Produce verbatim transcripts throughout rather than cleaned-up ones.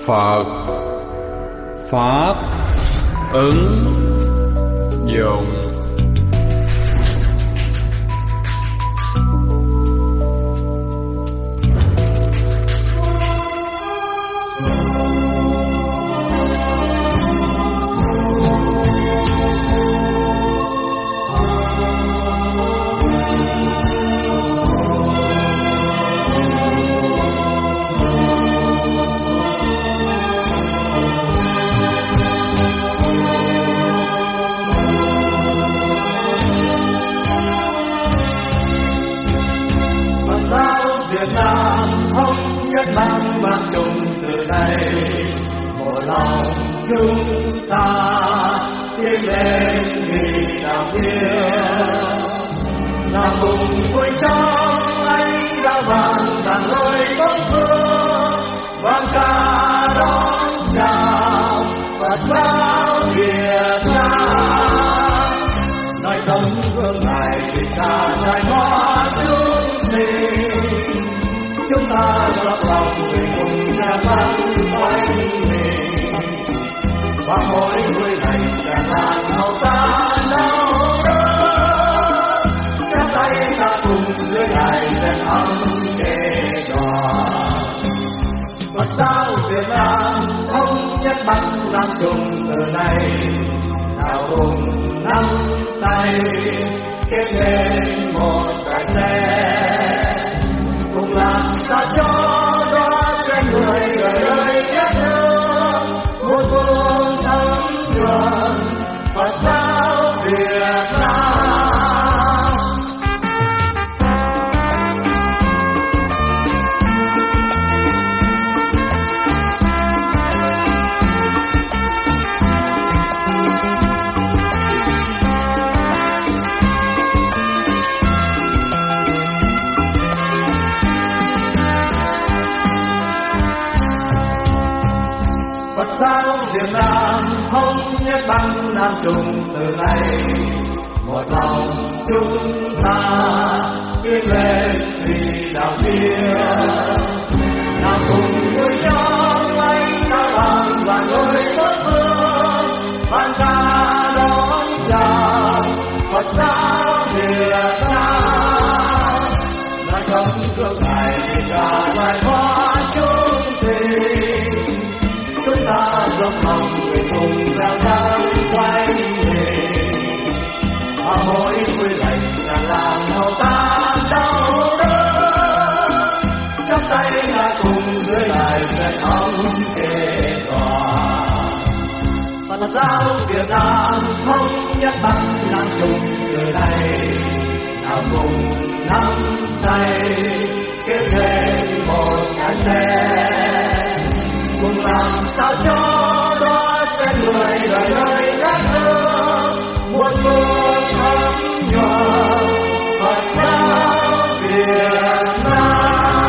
Phật Pháp ứng dụng. Việt Nam thống nhất mang mang chung từ đây, một lòng chúng ta tiến lên vì đạo thiên. Là cùng vui trong anh đã vàng vàng lối bóng phương, vang ca đón chào Phật giáo Việt Nam. Nói tấm gương ngài vì ta trải qua chúng sinh, chúng ta dốc lòng về cùng nhà văn quanh mình. Và mỗi người này là làng hậu ta đau đớn, chắp tay ta cùng dưới đài đèn ấm kề đoàn. Phật giáo Việt Nam thống nhất bằng nam chung từ nay, nào cùng nắm tay kết nên một cái xe, cùng làm sao cho đó sẽ người đời đời ghét thương, một phương thấm nhuần Phật giáo Việt Nam. Phật giáo Việt Nam thống nhất bằng nam chung từ nay, một lòng chúng ta tiến lên vì đạo thiên. Nào cùng vui trong anh ta vàng và lối tốt phương, vang ca đón chào Phật giáo Việt Nam. Nói tấm gương ngài vì cả loài hoa chúng sinh, chúng ta dốc lòng về cùng giao nhau quanh mình. Và mỗi vui lành là làm hậu ta đau đớn, chắp tay là cùng dưới đài đèn ấm kề đoàn. Phật giáo Việt Nam thống nhất bằng nam chung từ đây, nào cùng nắm tay kết nên một cái xe, cùng làm sao cho đó sẽ người đời đời gác hương, một phương thấm nhuần Phật giáo Việt Nam.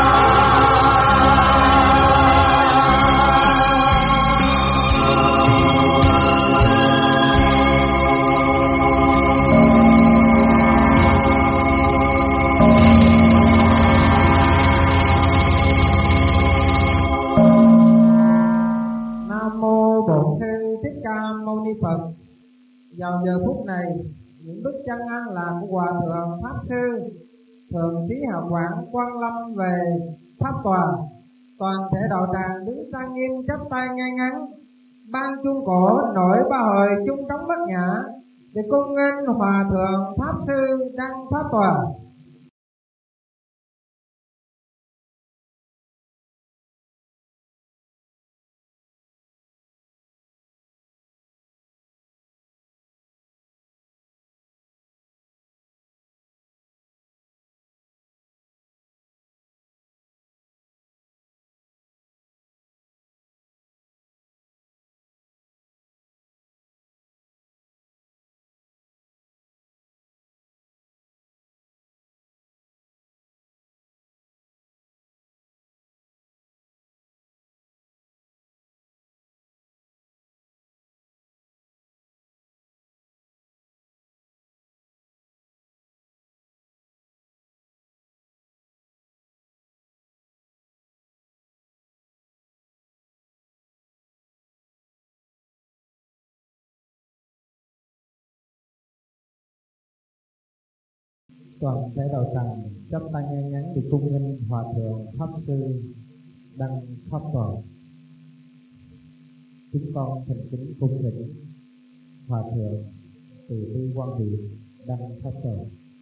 Nam mô Bổn Sư Thích Ca Mâu Ni Phật. Vào giờ phút này, những bước chân an lạc của Hòa Thượng Pháp Sư Thượng Trí Học Quảng Quang Lâm về pháp tòa. Toàn thể đạo tràng đứng trang nghiêm chắp tay ngay ngắn, ban chuông cổ nổi ba hồi chung trống bất nhã để cung nghênh Hòa Thượng Pháp Sư đăng pháp tòa. Toàn thể đạo tràng chắp tay ngay ngắn để cung nghênh Hòa thượng Pháp sư Đăng Pháp Toàn. Chúng con thành kính cung thỉnh Hòa thượng Từ Bi Quan Viện Đăng Pháp Toàn.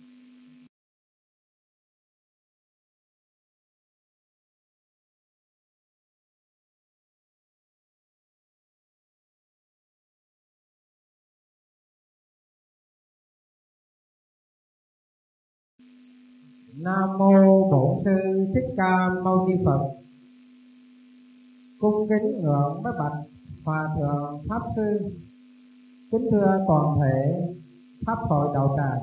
Nam mô Bổn Sư Thích Ca Mâu Ni Phật. Cung kính ngưỡng bái bạch Hòa thượng Pháp sư. Kính thưa toàn thể Pháp hội đạo tràng.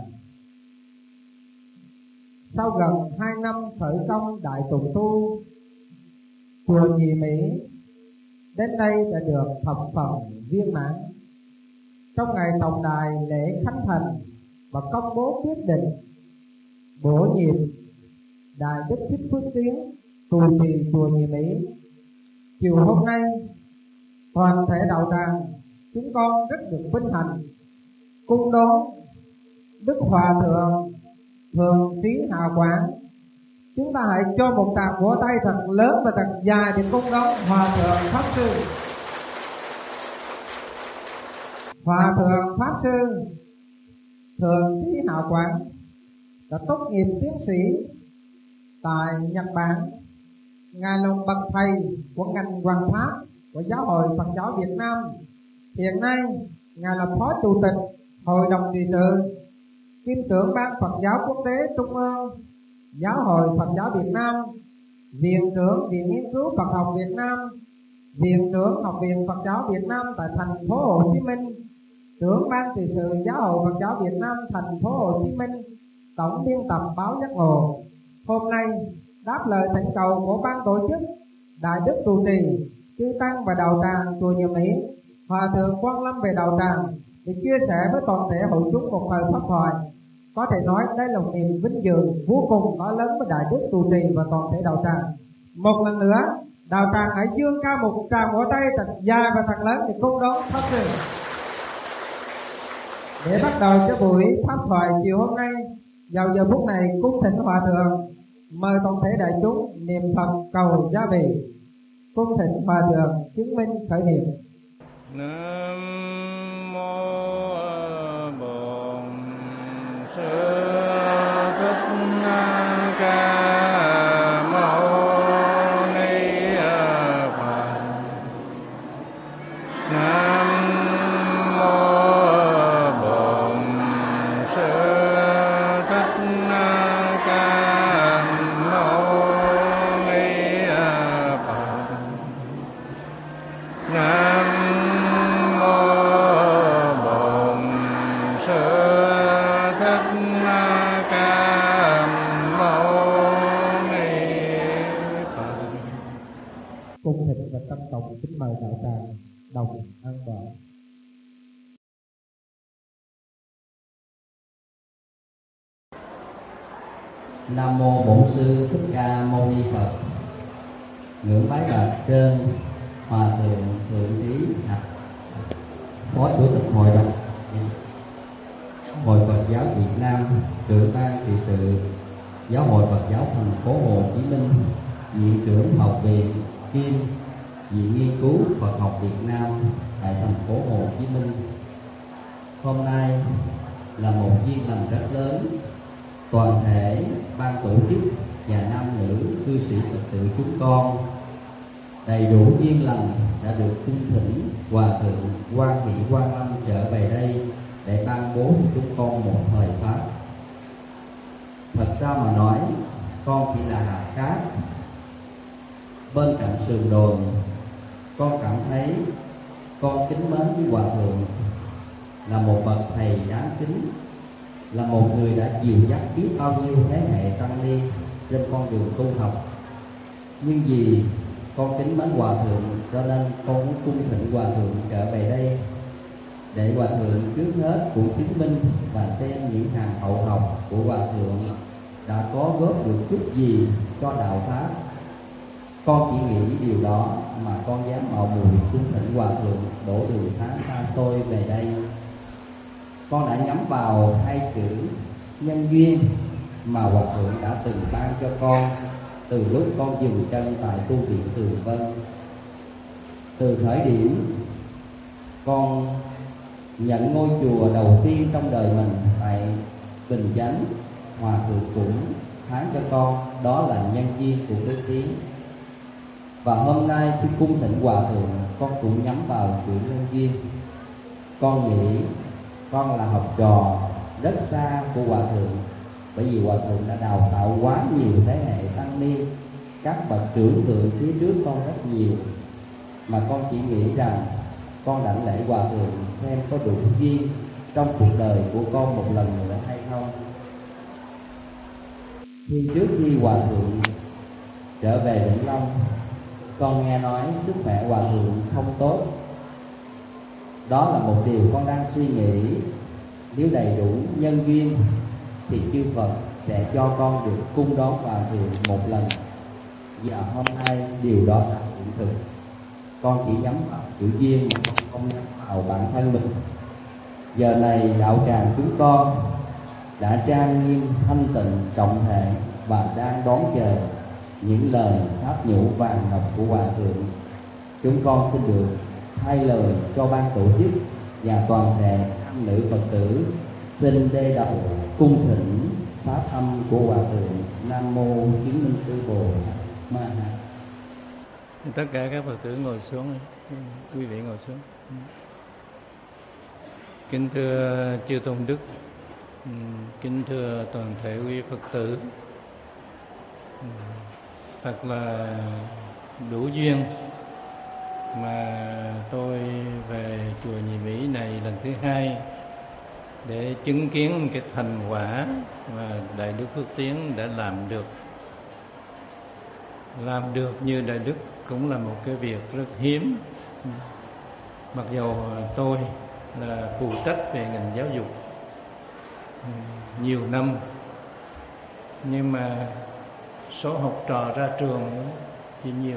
Sau gần hai năm khởi công đại tụng tu, chùa Nhị Mỹ đến đây đã được thập phần viên mãn. Trong ngày tổng đài lễ khánh thành và công bố quyết định bổ nhiệm Đại Đức Thích Phước Tiến trụ trì chùa Nhị Mỹ, chiều hôm nay toàn thể đạo tràng chúng con rất được vinh hạnh cung đón Đức Hòa thượng Thường Trí Hạ Quảng. Chúng ta hãy cho một tràng vỗ tay thật lớn và thật dài để cung đón Hòa thượng Pháp sư. Hòa thượng Pháp sư Thường Trí Hạ Quảng đã tốt nghiệp tiến sĩ tại Nhật Bản. Ngài là một bậc thầy của ngành Hoàng pháp của Giáo hội Phật giáo Việt Nam. Hiện nay Ngài là Phó Chủ tịch Hội đồng trị sự, Kim trưởng Ban Phật giáo Quốc tế Trung ương Giáo hội Phật giáo Việt Nam, Viện trưởng Viện Nghiên cứu Phật học Việt Nam, Viện trưởng Học viện Phật giáo Việt Nam tại thành phố Hồ Chí Minh, trưởng Ban trị sự Giáo hội Phật giáo Việt Nam thành phố Hồ Chí Minh, tổng biên tập báo Giác Ngộ. Hôm nay đáp lời thỉnh cầu của ban tổ chức, Đại Đức trụ trì chư tăng và đạo tràng chùa Nhị Mỹ, Hòa thượng Quang Lâm về đạo tràng để chia sẻ với toàn thể hội chúng một thời pháp thoại. Có thể nói đây là một niềm vinh dự vô cùng to lớn với Đại Đức trụ trì và toàn thể đạo tràng. Một lần nữa, đạo tràng hãy dương cao một tràng vỗ tay thật dài và thật lớn để cung đón Pháp sư. Để bắt đầu cho buổi pháp thoại chiều hôm nay, vào giờ phút này cung thỉnh Hòa thượng mời toàn thể đại chúng niệm Phật cầu gia bị. Cung thỉnh Hòa thượng chứng minh khởi niệm. Nam mô Bổn Sư Thích Ca Mâu Ni Phật. Nam mô Bổn Sư Thích Ca Mâu Ni Phật. Nam cung thịnh và tâm trọng kính mời đạo tràng đồng an toàn. Nam mô Bổn Sư Thích Ca Mâu Ni Phật. Ngưỡng bái bạch trên Hòa thượng Thượng Trí Hạc, Phó Chủ tịch Hội đồng Hội Phật giáo Việt Nam, trưởng ban trị sự Giáo hội Phật giáo thành phố Hồ Chí Minh, Viện trưởng Học viện Kim, Viện Nghiên cứu Phật học Việt Nam tại thành phố Hồ Chí Minh. Hôm nay là một duyên lành rất lớn. Toàn thể ban tổ chức và nam nữ cư sĩ Phật tử chúng con đầy đủ duyên lành đã được cung thỉnh Hòa thượng Quan Hỷ Quang Lâm trở về đây để ban bố cho chúng con một thời pháp. Thật ra mà nói, con chỉ là hạt cát bên cạnh sườn đồi. Con cảm thấy con kính mến với Hòa thượng là một bậc thầy đáng kính, là một người đã dìu dắt biết bao nhiêu thế hệ tăng ni trên con đường tu học. Nhưng vì con kính mến Hòa thượng cho nên con muốn cung thỉnh Hòa thượng trở về đây để Hòa thượng trước hết cũng chứng minh và xem những hàng hậu học của Hòa thượng đã có góp được chút gì cho đạo pháp. Con chỉ nghĩ điều đó mà con dám mạo muội cung thỉnh Hòa thượng đổ đường xá xa xôi về đây. Con đã nhắm vào hai chữ nhân duyên mà Hòa Thượng đã từng ban cho con từ lúc con dừng chân tại tu viện Tường Vân. Từ thời điểm con nhận ngôi chùa đầu tiên trong đời mình tại Bình Chánh, Hòa Thượng cũng phán cho con đó là nhân duyên của Đức Tiến. Và hôm nay khi cung thỉnh Hòa Thượng, con cũng nhắm vào chuỗi nhân duyên. Con nghĩ con là học trò rất xa của Hòa Thượng, bởi vì Hòa Thượng đã đào tạo quá nhiều thế hệ tăng ni, các bậc trưởng thượng phía trước con rất nhiều, mà con chỉ nghĩ rằng con đảnh lễ Hòa Thượng xem có đủ duyên trong cuộc đời của con một lần nữa hay không. Khi trước khi Hòa Thượng trở về Vĩnh Long, con nghe nói sức khỏe Hòa Thượng không tốt. Đó là một điều con đang suy nghĩ. Nếu đầy đủ nhân duyên thì chư Phật sẽ cho con được cung đón Hòa Thượng một lần. Và hôm nay điều đó đã hiện thực. Con chỉ nhắm vào chữ duyên mà con không nhắm vào bản thân mình. Giờ này đạo tràng chúng con đã trang nghiêm thanh tịnh trọng thể và đang đón chờ những lời pháp nhũ vàng ngọc của Hòa Thượng. Chúng con xin được thay lời cho ban tổ chức và toàn thể nam nữ Phật tử xin đê đầu cung thỉnh pháp âm của Hòa Thượng. Nam mô Chứng Minh Sư Bồ Ma Ha. Tất cả các Phật tử ngồi xuống, quý vị ngồi xuống. Kính thưa chư tôn đức, kính thưa toàn thể quý Phật tử, thật là đủ duyên mà tôi về chùa Nhị Mỹ này lần thứ hai để chứng kiến cái thành quả mà Đại Đức Phước Tiến đã làm được. Làm được như Đại Đức cũng là một cái việc rất hiếm. Mặc dù tôi là phụ trách về ngành giáo dục nhiều năm, nhưng mà số học trò ra trường thì nhiều.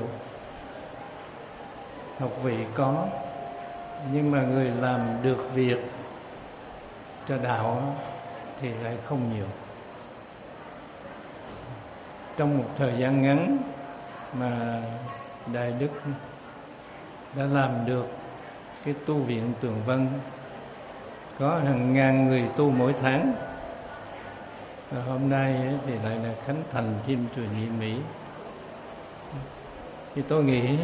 Học vị có, nhưng mà người làm được việc cho đạo thì lại không nhiều. Trong một thời gian ngắn mà Đại Đức đã làm được cái tu viện Tường Vân, có hàng ngàn người tu mỗi tháng. Và hôm nay thì lại là khánh thành thêm chùa Nhị Mỹ. Thì tôi nghĩ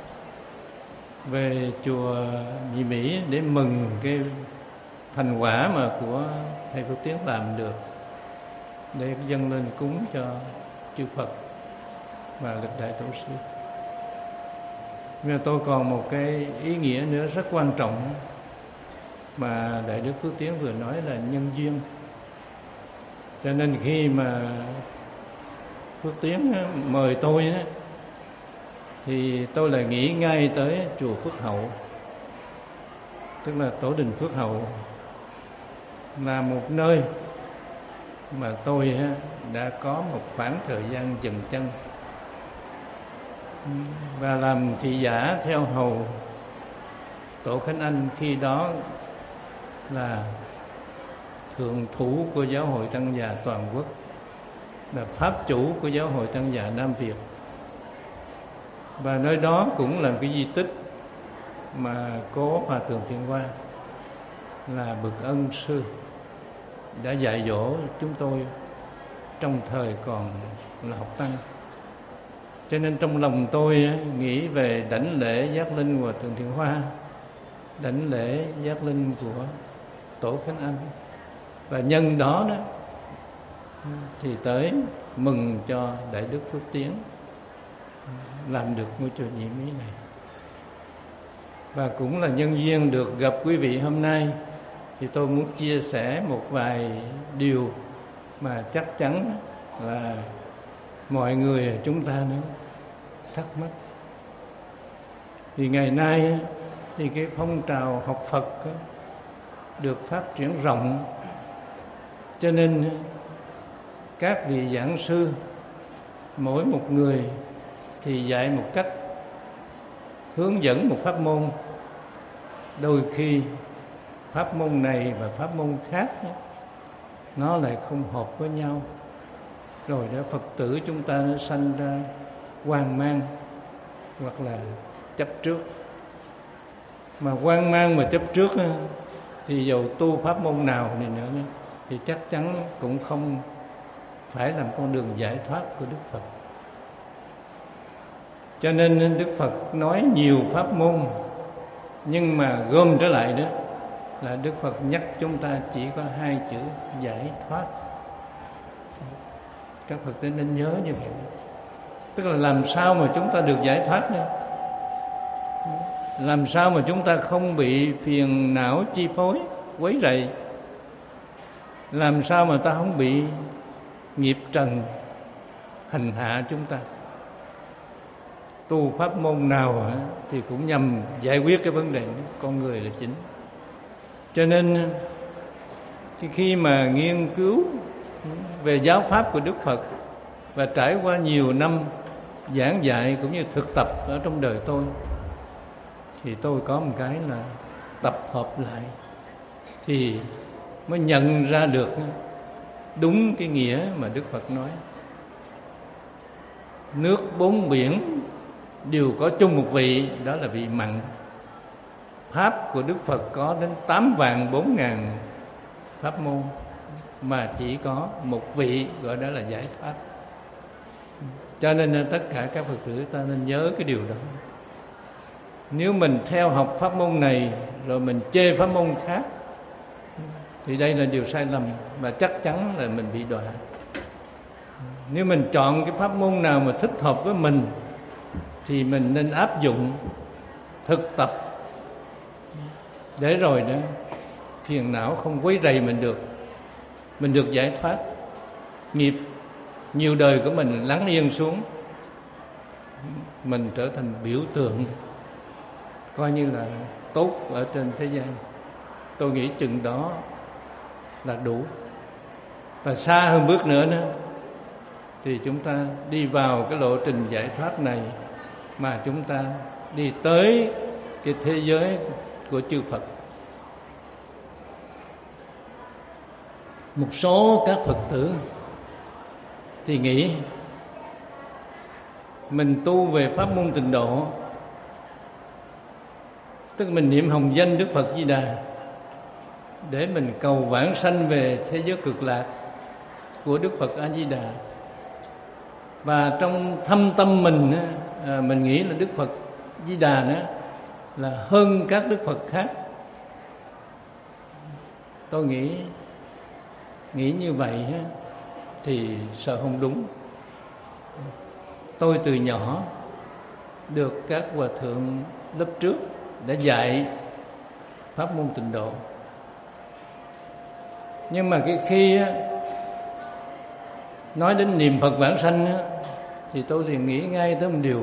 về chùa Nhị Mỹ để mừng cái thành quả mà của thầy Phước Tiến làm được, để dâng lên cúng cho chư Phật và lịch đại tổ sư. Nhưng tôi còn một cái ý nghĩa nữa rất quan trọng mà Đại Đức Phước Tiến vừa nói là nhân duyên. Cho nên khi mà Phước Tiến mời tôi thì tôi lại nghĩ ngay tới chùa Phước Hậu, tức là tổ đình Phước Hậu, là một nơi mà tôi đã có một khoảng thời gian dừng chân và làm thị giả theo hầu Tổ Khánh Anh, khi đó là thượng thủ của Giáo hội Tăng già toàn quốc, là pháp chủ của Giáo hội Tăng già Nam Việt. Và nơi đó cũng là cái di tích mà cố Hòa Thượng Thiện Hoa là bậc ân sư đã dạy dỗ chúng tôi trong thời còn là học tăng. Cho nên trong lòng tôi nghĩ về đảnh lễ giác linh Hòa Thượng Thiện Hoa, đảnh lễ giác linh của Tổ Khánh Anh, và nhân đó đó thì tới mừng cho Đại Đức Phước Tiến làm được ngôi chùa Nhị Mỹ này. Và cũng là nhân duyên được gặp quý vị hôm nay, thì tôi muốn chia sẻ một vài điều mà chắc chắn là mọi người chúng ta nó thắc mắc. Thì ngày nay thì cái phong trào học Phật được phát triển rộng, cho nên các vị giảng sư mỗi một người thì dạy một cách, hướng dẫn một pháp môn. Đôi khi pháp môn này và pháp môn khác nó lại không hợp với nhau, rồi đó Phật tử chúng ta nó sanh ra hoang mang hoặc là chấp trước. Mà hoang mang mà chấp trước á, thì dầu tu pháp môn nào này nữa thì chắc chắn cũng không phải làm con đường giải thoát của Đức Phật. Cho nên Đức Phật nói nhiều pháp môn, nhưng mà gom trở lại đó là Đức Phật nhắc chúng ta chỉ có hai chữ giải thoát. Các Phật tử nên nhớ như vậy. Tức là làm sao mà chúng ta được giải thoát nữa? Làm sao mà chúng ta không bị phiền não chi phối, quấy rầy? Làm sao mà ta không bị nghiệp trần hành hạ chúng ta? Tu pháp môn nào thì cũng nhằm giải quyết cái vấn đề đó. Con người là chính. Cho nên khi mà nghiên cứu về giáo pháp của Đức Phật và trải qua nhiều năm giảng dạy cũng như thực tập ở trong đời tôi, thì tôi có một cái là tập hợp lại thì mới nhận ra được đúng cái nghĩa mà Đức Phật nói. Nước bốn biển đều có chung một vị, đó là vị mặn. Pháp của Đức Phật có đến tám vạn bốn ngàn pháp môn, mà chỉ có một vị gọi đó là giải thoát. Cho nên tất cả các Phật tử ta nên nhớ cái điều đó. Nếu mình theo học pháp môn này rồi mình chê pháp môn khác thì đây là điều sai lầm, và chắc chắn là mình bị đọa. Nếu mình chọn cái pháp môn nào mà thích hợp với mình thì mình nên áp dụng, thực tập, để rồi đó phiền não không quấy rầy mình được, mình được giải thoát, nghiệp nhiều đời của mình lắng yên xuống, mình trở thành biểu tượng coi như là tốt ở trên thế gian. Tôi nghĩ chừng đó là đủ. Và xa hơn bước nữa nữa thì chúng ta đi vào cái lộ trình giải thoát này, mà chúng ta đi tới cái thế giới của chư Phật. Một số các Phật tử thì nghĩ mình tu về pháp môn Tịnh Độ, tức mình niệm hồng danh Đức Phật Di Đà để mình cầu vãng sanh về thế giới cực lạc của Đức Phật A Di Đà. Và trong thâm tâm mình mình nghĩ là Đức Phật Di Đà đó là hơn các Đức Phật khác. Tôi nghĩ nghĩ như vậy thì sợ không đúng. Tôi từ nhỏ được các hòa thượng lớp trước đã dạy pháp môn Tịnh Độ, nhưng mà cái khi nói đến niệm Phật vãng sanh thì tôi liền nghĩ ngay tới một điều: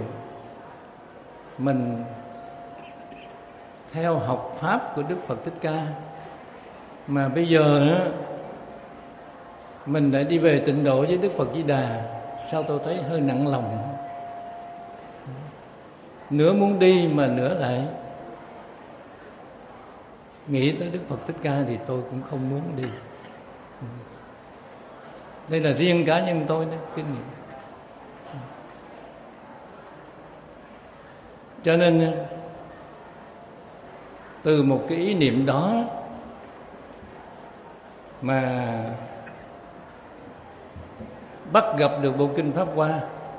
mình theo học pháp của Đức Phật Thích Ca, mà bây giờ mình đã đi về Tịnh Độ với Đức Phật Di Đà, sao tôi thấy hơi nặng lòng. Nửa muốn đi mà nửa lại nghĩ tới Đức Phật Thích Ca thì tôi cũng không muốn đi. Đây là riêng cá nhân tôi đó, kinh nghiệm. Cho nên từ một cái ý niệm đó mà bắt gặp được bộ kinh Pháp Hoa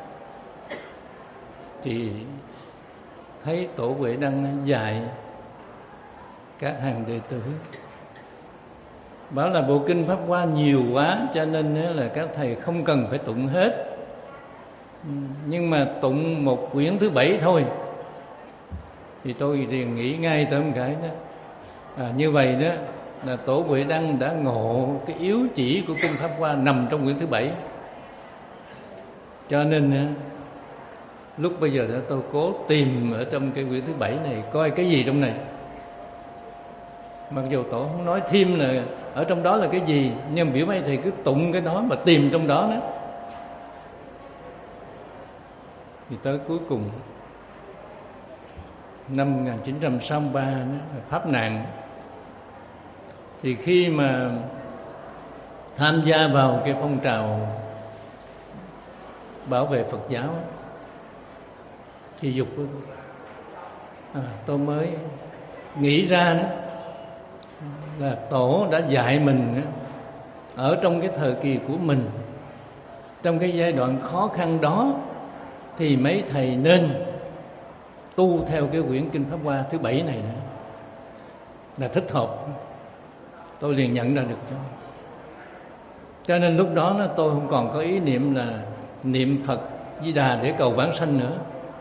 thì thấy Tổ Huệ Đăng dạy các hàng đệ tử, bảo là bộ kinh Pháp Hoa nhiều quá cho nên là các thầy không cần phải tụng hết, nhưng mà tụng một quyển thứ bảy thôi. Thì tôi liền nghĩ ngay tới một cái đó, à, như vậy đó là Tổ Huệ Đăng đã ngộ cái yếu chỉ của kinh Pháp Hoa nằm trong quyển thứ bảy. Cho nên lúc bây giờ đó tôi cố tìm ở trong cái quyển thứ bảy này coi cái gì trong này. Mặc dù Tổ không nói thêm là ở trong đó là cái gì, nhưng biểu mấy thầy cứ tụng cái đó mà tìm trong đó đó. Thì tới cuối cùng năm một nghìn chín trăm sáu mươi ba đó, Pháp nạn. Thì khi mà tham gia vào cái phong trào bảo vệ Phật giáo thì dục à, tôi mới nghĩ ra đó là Tổ đã dạy mình đó, ở trong cái thời kỳ của mình, trong cái giai đoạn khó khăn đó, thì mấy thầy nên tu theo cái quyển Kinh Pháp Hoa thứ bảy này nữa là thích hợp. Tôi liền nhận ra được cho cho nên lúc đó nó tôi không còn có ý niệm là niệm Phật Di Đà để cầu vãng sanh nữa,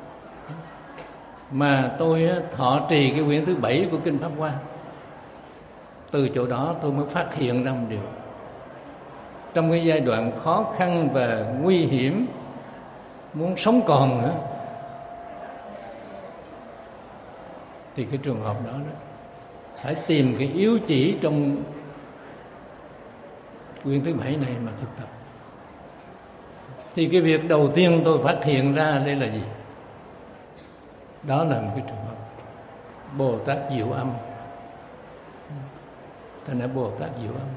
mà tôi thọ trì cái quyển thứ bảy của Kinh Pháp Hoa. Từ chỗ đó tôi mới phát hiện ra một điều: trong cái giai đoạn khó khăn và nguy hiểm, muốn sống còn nữa, thì cái trường hợp đó, đó phải tìm cái yếu chỉ trong quyển thứ bảy này mà thực tập. Thì cái việc đầu tiên tôi phát hiện ra đây là gì? Đó là một cái trường hợp Bồ Tát Diệu Âm. Thành ra Bồ Tát Diệu Âm,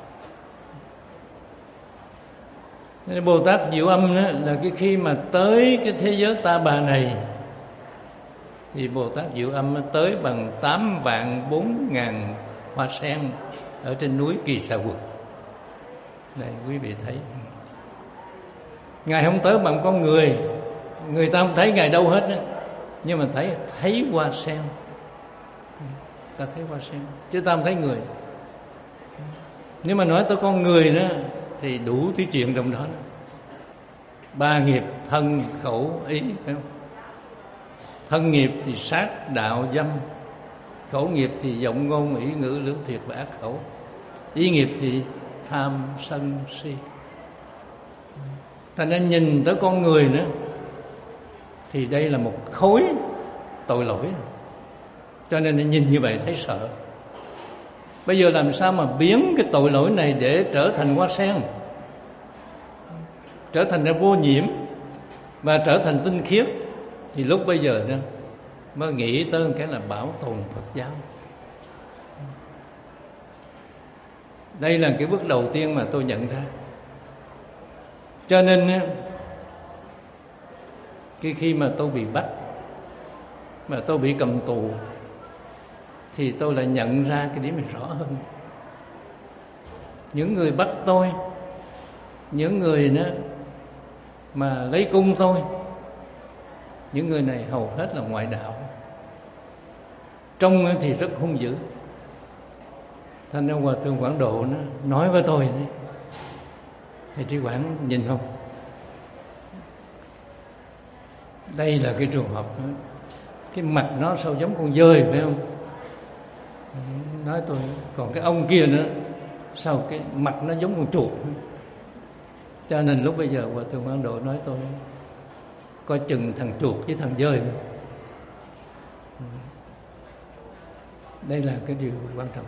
Thế Bồ Tát Diệu Âm đó, là cái khi mà tới cái thế giới Ta Bà này, thì Bồ Tát Diệu Âm tới bằng tám vạn bốn ngàn hoa sen ở trên núi Kỳ Xà Quật. Đây quý vị thấy, Ngài không tới bằng con người, người ta không thấy Ngài đâu hết đó, nhưng mà thấy thấy hoa sen, ta thấy hoa sen chứ ta không thấy người. Nếu mà nói tới con người đó thì đủ thứ chuyện trong đó, ba nghiệp thân khẩu ý, phải không? Thân nghiệp thì sát đạo dâm, khẩu nghiệp thì vọng ngôn ý ngữ lưỡng thiệt và ác khẩu, ý nghiệp thì tham sân si. Thành ra nhìn tới con người nữa thì đây là một khối tội lỗi, cho nên nhìn như vậy thấy sợ. Bây giờ làm sao mà biến cái tội lỗi này để trở thành hoa sen, trở thành ra vô nhiễm và trở thành tinh khiết? Thì lúc bây giờ đó mới nghĩ tới cái là bảo tồn Phật giáo. Đây là cái bước đầu tiên mà tôi nhận ra. Cho nên cái khi mà tôi bị bắt, mà tôi bị cầm tù, thì tôi lại nhận ra cái điểm này rõ hơn. Những người bắt tôi, những người đó mà lấy cung tôi, những người này hầu hết là ngoại đạo, trông thì rất hung dữ. Thành ra Hòa Thượng Quảng Độ nó nói với tôi đấy: thầy Trí Quảng nhìn không, đây là cái trường hợp đó. Cái mặt nó sao giống con dơi, phải không? Nói tôi, còn cái ông kia nữa, sao cái mặt nó giống con chuột. Cho nên lúc bây giờ Hòa Thượng Quảng Độ nói tôi coi chừng thằng chuột với thằng dơi. Đây là cái điều quan trọng.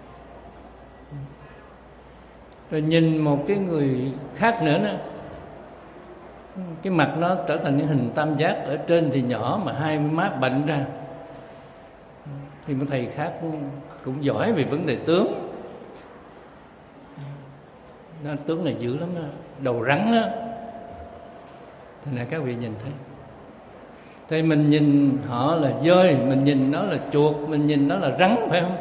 Rồi nhìn một cái người khác nữa đó, cái mặt nó trở thành những hình tam giác, ở trên thì nhỏ mà hai má bệnh ra. Thì một thầy khác cũng giỏi về vấn đề tướng. Nó tướng này dữ lắm đó, đầu rắn đó. Thế này các vị nhìn thấy. Thì mình nhìn họ là dơi, mình nhìn nó là chuột, mình nhìn nó là rắn, phải không?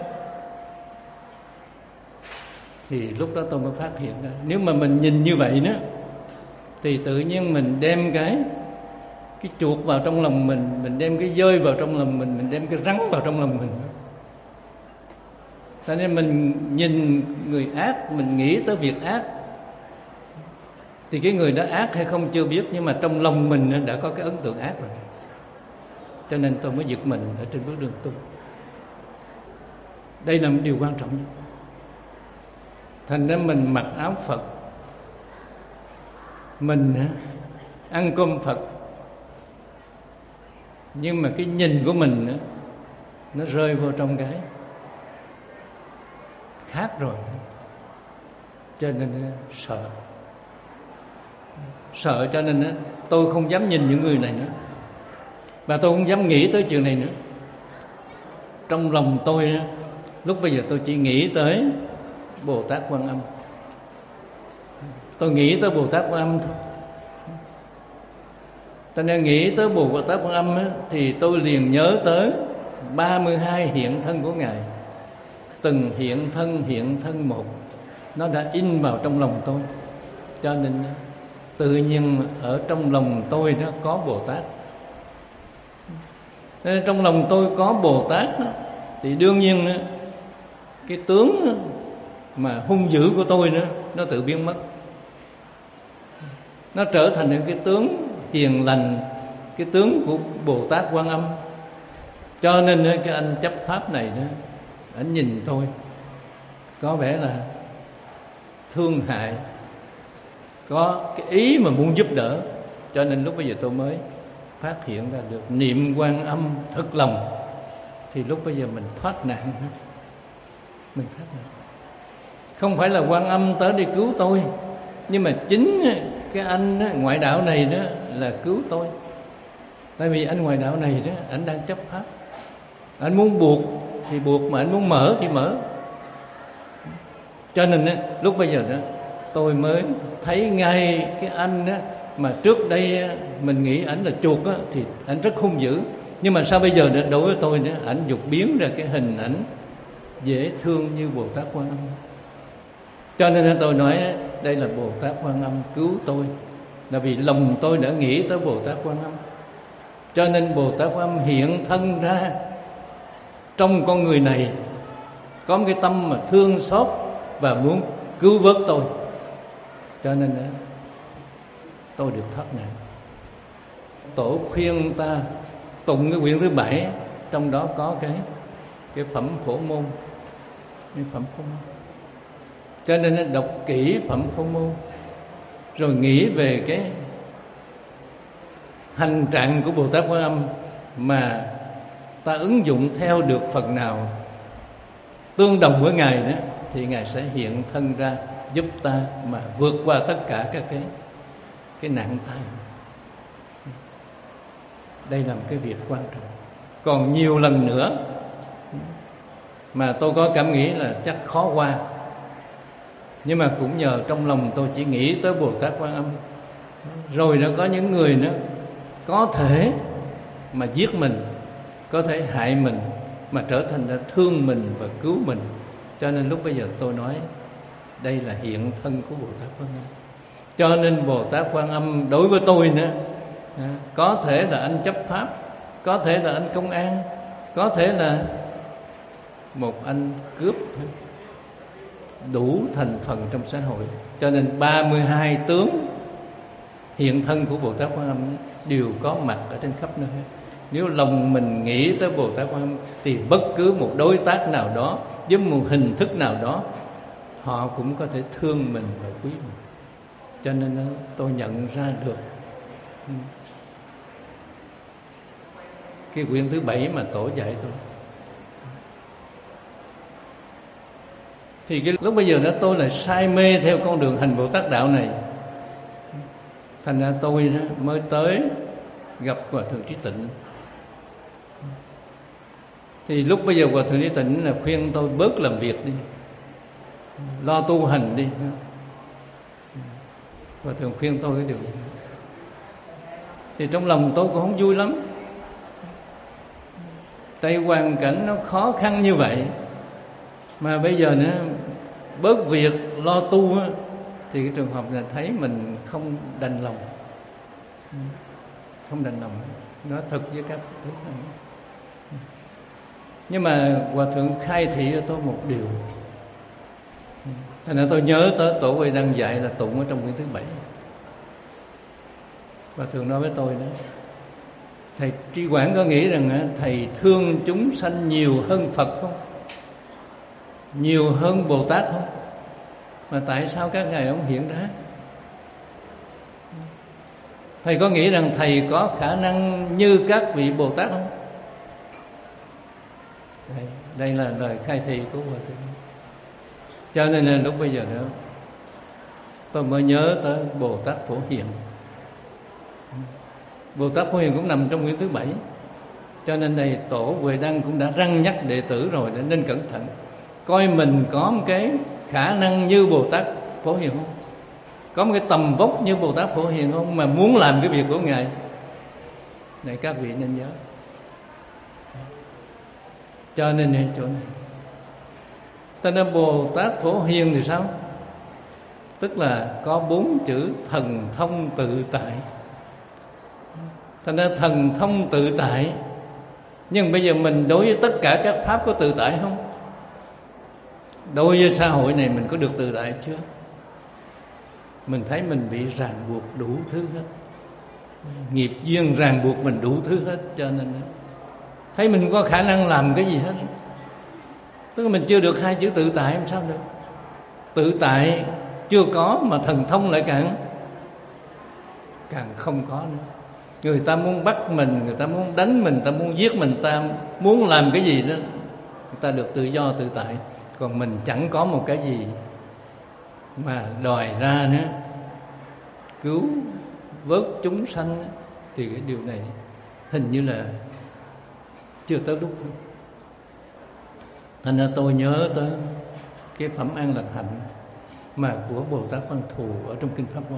Thì lúc đó tôi mới phát hiện ra, nếu mà mình nhìn như vậy nữa, thì tự nhiên mình đem cái cái chuột vào trong lòng mình, mình đem cái dơi vào trong lòng mình, mình đem cái rắn vào trong lòng mình. Cho nên mình nhìn người ác, mình nghĩ tới việc ác, thì cái người đó ác hay không chưa biết, nhưng mà trong lòng mình đã có cái ấn tượng ác rồi. Cho nên tôi mới giật mình ở trên bước đường tu. Đây là một điều quan trọng nhất. Thành ra mình mặc áo Phật, mình ăn cơm Phật, nhưng mà cái nhìn của mình nó rơi vô trong cái khác rồi, cho nên sợ. Sợ cho nên tôi không dám nhìn những người này nữa, và tôi không dám nghĩ tới chuyện này nữa. Trong lòng tôi lúc bây giờ tôi chỉ nghĩ tới Bồ Tát Quan Âm. Tôi nghĩ tới Bồ Tát Quan Âm thôi. Ta nên nghĩ tới Bồ Tát Quan Âm á, thì tôi liền nhớ tới ba mươi hai hiện thân của Ngài. Từng hiện thân hiện thân một, nó đã in vào trong lòng tôi. Cho nên tự nhiên ở trong lòng tôi nó có Bồ Tát. Nên trong lòng tôi có Bồ Tát thì đương nhiên cái tướng mà hung dữ của tôi nữa nó tự biến mất. Nó trở thành cái tướng hiền lành, cái tướng của Bồ Tát Quan Âm. Cho nên cái anh chấp pháp này đó, anh nhìn tôi có vẻ là thương hại, có cái ý mà muốn giúp đỡ. Cho nên lúc bây giờ tôi mới phát hiện ra được niệm Quan Âm thật lòng, thì lúc bây giờ mình thoát nạn. Mình thoát nạn. Không phải là Quan Âm tới đi cứu tôi, nhưng mà chính cái anh đó, ngoại đạo này đó là cứu tôi. Tại vì anh ngoại đạo này đó, anh đang chấp pháp. Anh muốn buộc thì buộc, mà anh muốn mở thì mở. Cho nên đó, lúc bây giờ đó tôi mới thấy ngay cái anh đó, mà trước đây mình nghĩ ảnh là chuột đó, thì ảnh rất hung dữ. Nhưng mà sao bây giờ đó, đối với tôi đó, ảnh dục biến ra cái hình ảnh dễ thương như Bồ Tát Quan Âm. Cho nên tôi nói đây là Bồ Tát Quan Âm cứu tôi, là vì lòng tôi đã nghĩ tới Bồ Tát Quan Âm. Cho nên Bồ Tát Quan Âm hiện thân ra trong con người này, có một cái tâm mà thương xót và muốn cứu vớt tôi. Cho nên đó, tôi được thoát nạn. Tổ khuyên ta tụng cái quyển thứ bảy, trong đó có cái cái phẩm Phổ Môn, cái phẩm Phổ Môn. Cho nên đọc kỹ phẩm Phổ Môn, rồi nghĩ về cái hành trạng của Bồ Tát Quan Âm mà ta ứng dụng theo được phần nào tương đồng với Ngài đó, thì Ngài sẽ hiện thân ra giúp ta mà vượt qua tất cả các cái cái nạn tai. Đây là một cái việc quan trọng. Còn nhiều lần nữa mà tôi có cảm nghĩ là chắc khó qua, nhưng mà cũng nhờ trong lòng tôi chỉ nghĩ tới Bồ Tát Quan Âm. Rồi nó có những người nữa có thể mà giết mình, có thể hại mình, mà trở thành ra thương mình và cứu mình. Cho nên lúc bây giờ tôi nói đây là hiện thân của Bồ Tát Quan Âm. Cho nên Bồ Tát Quan Âm đối với tôi nữa, có thể là anh chấp pháp, có thể là anh công an, có thể là một anh cướp, đủ thành phần trong xã hội. Cho nên ba mươi hai tướng hiện thân của Bồ Tát Quan Âm đều có mặt ở trên khắp nơi. Nếu lòng mình nghĩ tới Bồ Tát Quan Âm thì bất cứ một đối tác nào đó với một hình thức nào đó, họ cũng có thể thương mình và quý mình. Cho nên tôi nhận ra được cái quyển thứ bảy mà tổ dạy tôi. Thì cái lúc bây giờ đó tôi lại say mê theo con đường hành Bồ Tát đạo này. Thành ra tôi đó mới tới gặp Hòa Thượng Trí Tịnh. Thì lúc bây giờ Hòa Thượng Trí Tịnh là khuyên tôi bớt làm việc đi, lo tu hành đi. Hòa Thượng khuyên tôi cái điều này. Thì trong lòng tôi cũng không vui lắm. Tại hoàn cảnh nó khó khăn như vậy, mà bây giờ nữa bớt việc lo tu á, thì cái trường hợp là thấy mình không đành lòng, không đành lòng nói thật với các thứ này. Nhưng mà Hòa Thượng khai thị cho tôi một điều. Thành ra tôi nhớ tới Tổ Huệ Đăng dạy là tụng ở trong quyển thứ bảy. Hòa Thượng nói với tôi đó: thầy Tri Quảng có nghĩ rằng thầy thương chúng sanh nhiều hơn Phật không? Nhiều hơn Bồ Tát không? Mà tại sao các ngài không hiện ra? Thầy có nghĩ rằng thầy có khả năng như các vị Bồ Tát không? Đây, đây là lời khai thị của Hòa Thượng. Cho nên là lúc bây giờ đó tôi mới nhớ tới Bồ Tát Phổ Hiền. Bồ Tát Phổ Hiền cũng nằm trong quyển thứ bảy. Cho nên đây Tổ Huệ Đăng cũng đã răn nhắc đệ tử rồi, nên cẩn thận. Coi mình có một cái khả năng như Bồ Tát Phổ Hiền không? Có một cái tầm vóc như Bồ Tát Phổ Hiền không? Mà muốn làm cái việc của Ngài. Này các vị nên nhớ. Cho nên ở chỗ này ta nói Bồ Tát Phổ Hiền thì sao? Tức là có bốn chữ thần thông tự tại. Ta nói thần thông tự tại. Nhưng bây giờ mình đối với tất cả các pháp có tự tại không? Đối với xã hội này mình có được tự tại chưa? Mình thấy mình bị ràng buộc đủ thứ hết. Nghiệp duyên ràng buộc mình đủ thứ hết. Cho nên thấy mình có khả năng làm cái gì hết. Tức là mình chưa được hai chữ tự tại làm sao được. Tự tại chưa có mà thần thông lại càng càng không có nữa. Người ta muốn bắt mình, người ta muốn đánh mình, người ta muốn giết mình, người ta muốn làm cái gì đó, người ta được tự do tự tại. Còn mình chẳng có một cái gì mà đòi ra nữa cứu vớt chúng sanh, thì cái điều này hình như là chưa tới lúc. Thành ra tôi nhớ tới cái phẩm An Lạc Hạnh mà của Bồ Tát Văn Thù ở trong Kinh Pháp Hoa.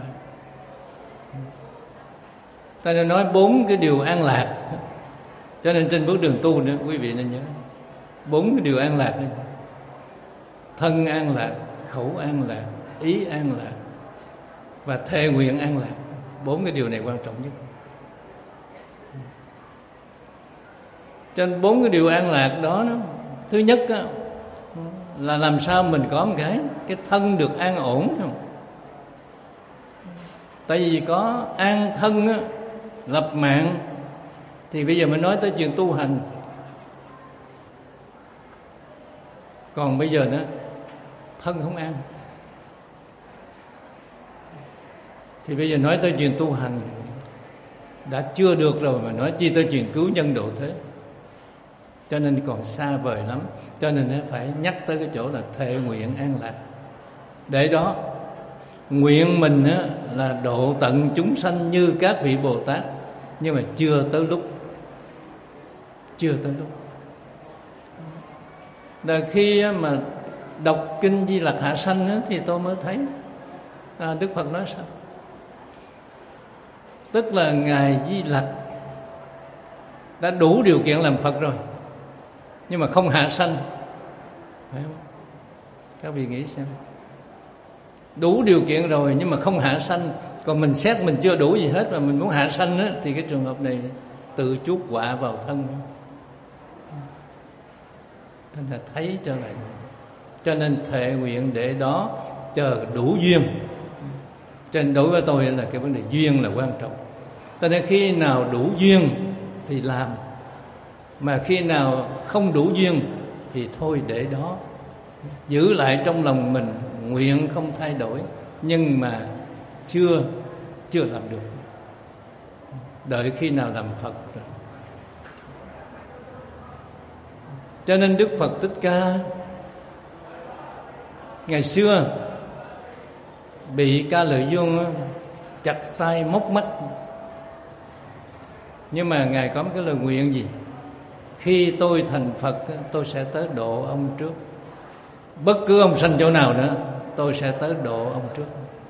Ta đã nói bốn cái điều an lạc, cho nên trên bước đường tu nữa quý vị nên nhớ bốn cái điều an lạc này. Thân an lạc, khẩu an lạc, ý an lạc và thệ nguyện an lạc. Bốn cái điều này quan trọng nhất. Cho nên bốn cái điều an lạc đó, đó thứ nhất á, là làm sao mình có một cái cái thân được an ổn không? Tại vì có an thân á, lập mạng, thì bây giờ mình nói tới chuyện tu hành. Còn bây giờ nữa, thân không an, thì bây giờ nói tới chuyện tu hành đã chưa được rồi, mà nói chi tới chuyện cứu nhân độ thế. Cho nên còn xa vời lắm. Cho nên phải nhắc tới cái chỗ là thệ nguyện an lạc. Để đó nguyện mình là độ tận chúng sanh như các vị Bồ Tát, nhưng mà chưa tới lúc. Chưa tới lúc. Là khi mà đọc Kinh Di Lặc Hạ Sanh thì tôi mới thấy à, Đức Phật nói sao. Tức là Ngài Di Lặc đã đủ điều kiện làm Phật rồi, nhưng mà không hạ sanh. Phải không? Các vị nghĩ xem. Đủ điều kiện rồi nhưng mà không hạ sanh. Còn mình xét mình chưa đủ gì hết mà mình muốn hạ sanh á, thì cái trường hợp này tự chuốc họa vào thân. Thành là thấy trở lại. Cho nên thệ nguyện để đó chờ đủ duyên. Cho nên đối với tôi là cái vấn đề duyên là quan trọng. Cho nên khi nào đủ duyên thì làm, mà khi nào không đủ duyên thì thôi để đó. Giữ lại trong lòng mình, nguyện không thay đổi, nhưng mà chưa chưa làm được. Đợi khi nào làm Phật rồi. Cho nên Đức Phật Thích Ca ngày xưa bị Ca Lợi Dương chặt tay móc mắt, nhưng mà Ngài có một cái lời nguyện gì? Khi tôi thành Phật, tôi sẽ tới độ ông trước. Bất cứ ông sanh chỗ nào nữa, tôi sẽ tới độ ông trước.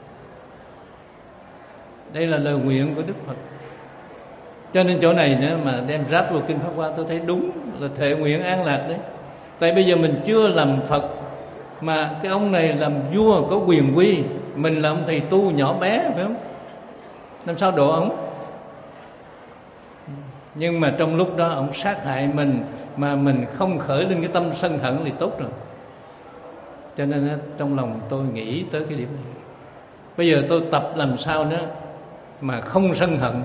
Đây là lời nguyện của Đức Phật. Cho nên chỗ này nữa mà đem ráp vào Kinh Pháp Hoa, tôi thấy đúng là thệ nguyện an lạc đấy. Tại bây giờ mình chưa làm Phật, mà cái ông này làm vua có quyền quy, mình là ông thầy tu nhỏ bé, phải không? Làm sao độ ông? Nhưng mà trong lúc đó ông sát hại mình, mà mình không khởi lên cái tâm sân hận thì tốt rồi. Cho nên trong lòng tôi nghĩ tới cái điểm này. Bây giờ tôi tập làm sao nữa mà không sân hận,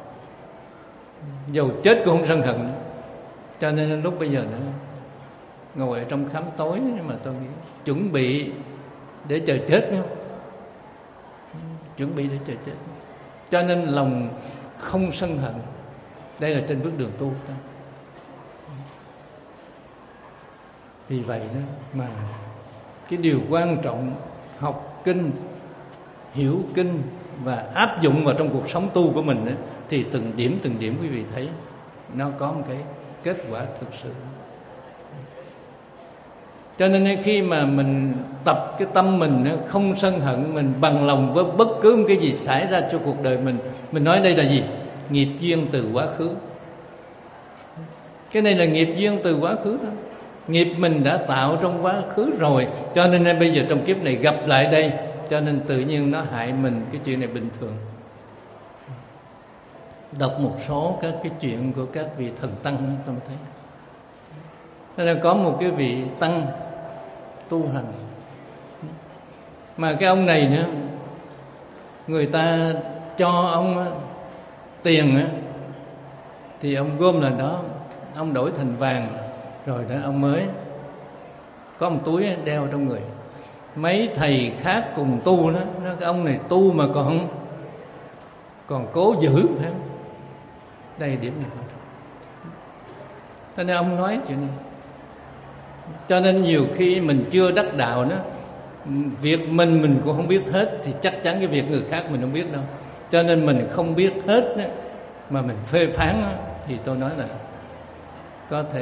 dầu chết cũng không sân hận nữa. Cho nên lúc bây giờ nữa ngồi ở trong khám tối, nhưng mà tôi nghĩ chuẩn bị để chờ chết, phải không? Chuẩn bị để chờ chết. Cho nên lòng không sân hận. Đây là trên bước đường tu ta. Vì vậy đó mà cái điều quan trọng học kinh, hiểu kinh và áp dụng vào trong cuộc sống tu của mình đó, thì từng điểm từng điểm quý vị thấy nó có một cái kết quả thực sự. Cho nên khi mà mình tập cái tâm mình không sân hận, mình bằng lòng với bất cứ một cái gì xảy ra cho cuộc đời mình. Mình nói đây là gì? nghiệp duyên từ quá khứ. Cái này là nghiệp duyên từ quá khứ thôi. Nghiệp mình đã tạo trong quá khứ rồi, cho nên bây giờ trong kiếp này gặp lại đây, cho nên tự nhiên nó hại mình. Cái chuyện này bình thường. Đọc một số các cái chuyện của các vị thần tăng tôi thấy. Thế nên có một cái vị tăng tu hành, mà cái ông này nữa, người ta cho ông tiền thì ông gom là đó, ông đổi thành vàng, rồi đó ông mới có một túi đeo trong người. Mấy thầy khác cùng tu đó, cái ông này tu mà còn còn cố giữ, phải không? Đây điểm này quan trọng. Cho nên ông nói chuyện này. Cho nên nhiều khi mình chưa đắc đạo đó, việc mình mình cũng không biết hết, thì chắc chắn cái việc người khác mình không biết đâu. Cho nên mình không biết hết đó, mà mình phê phán đó, thì tôi nói là có thể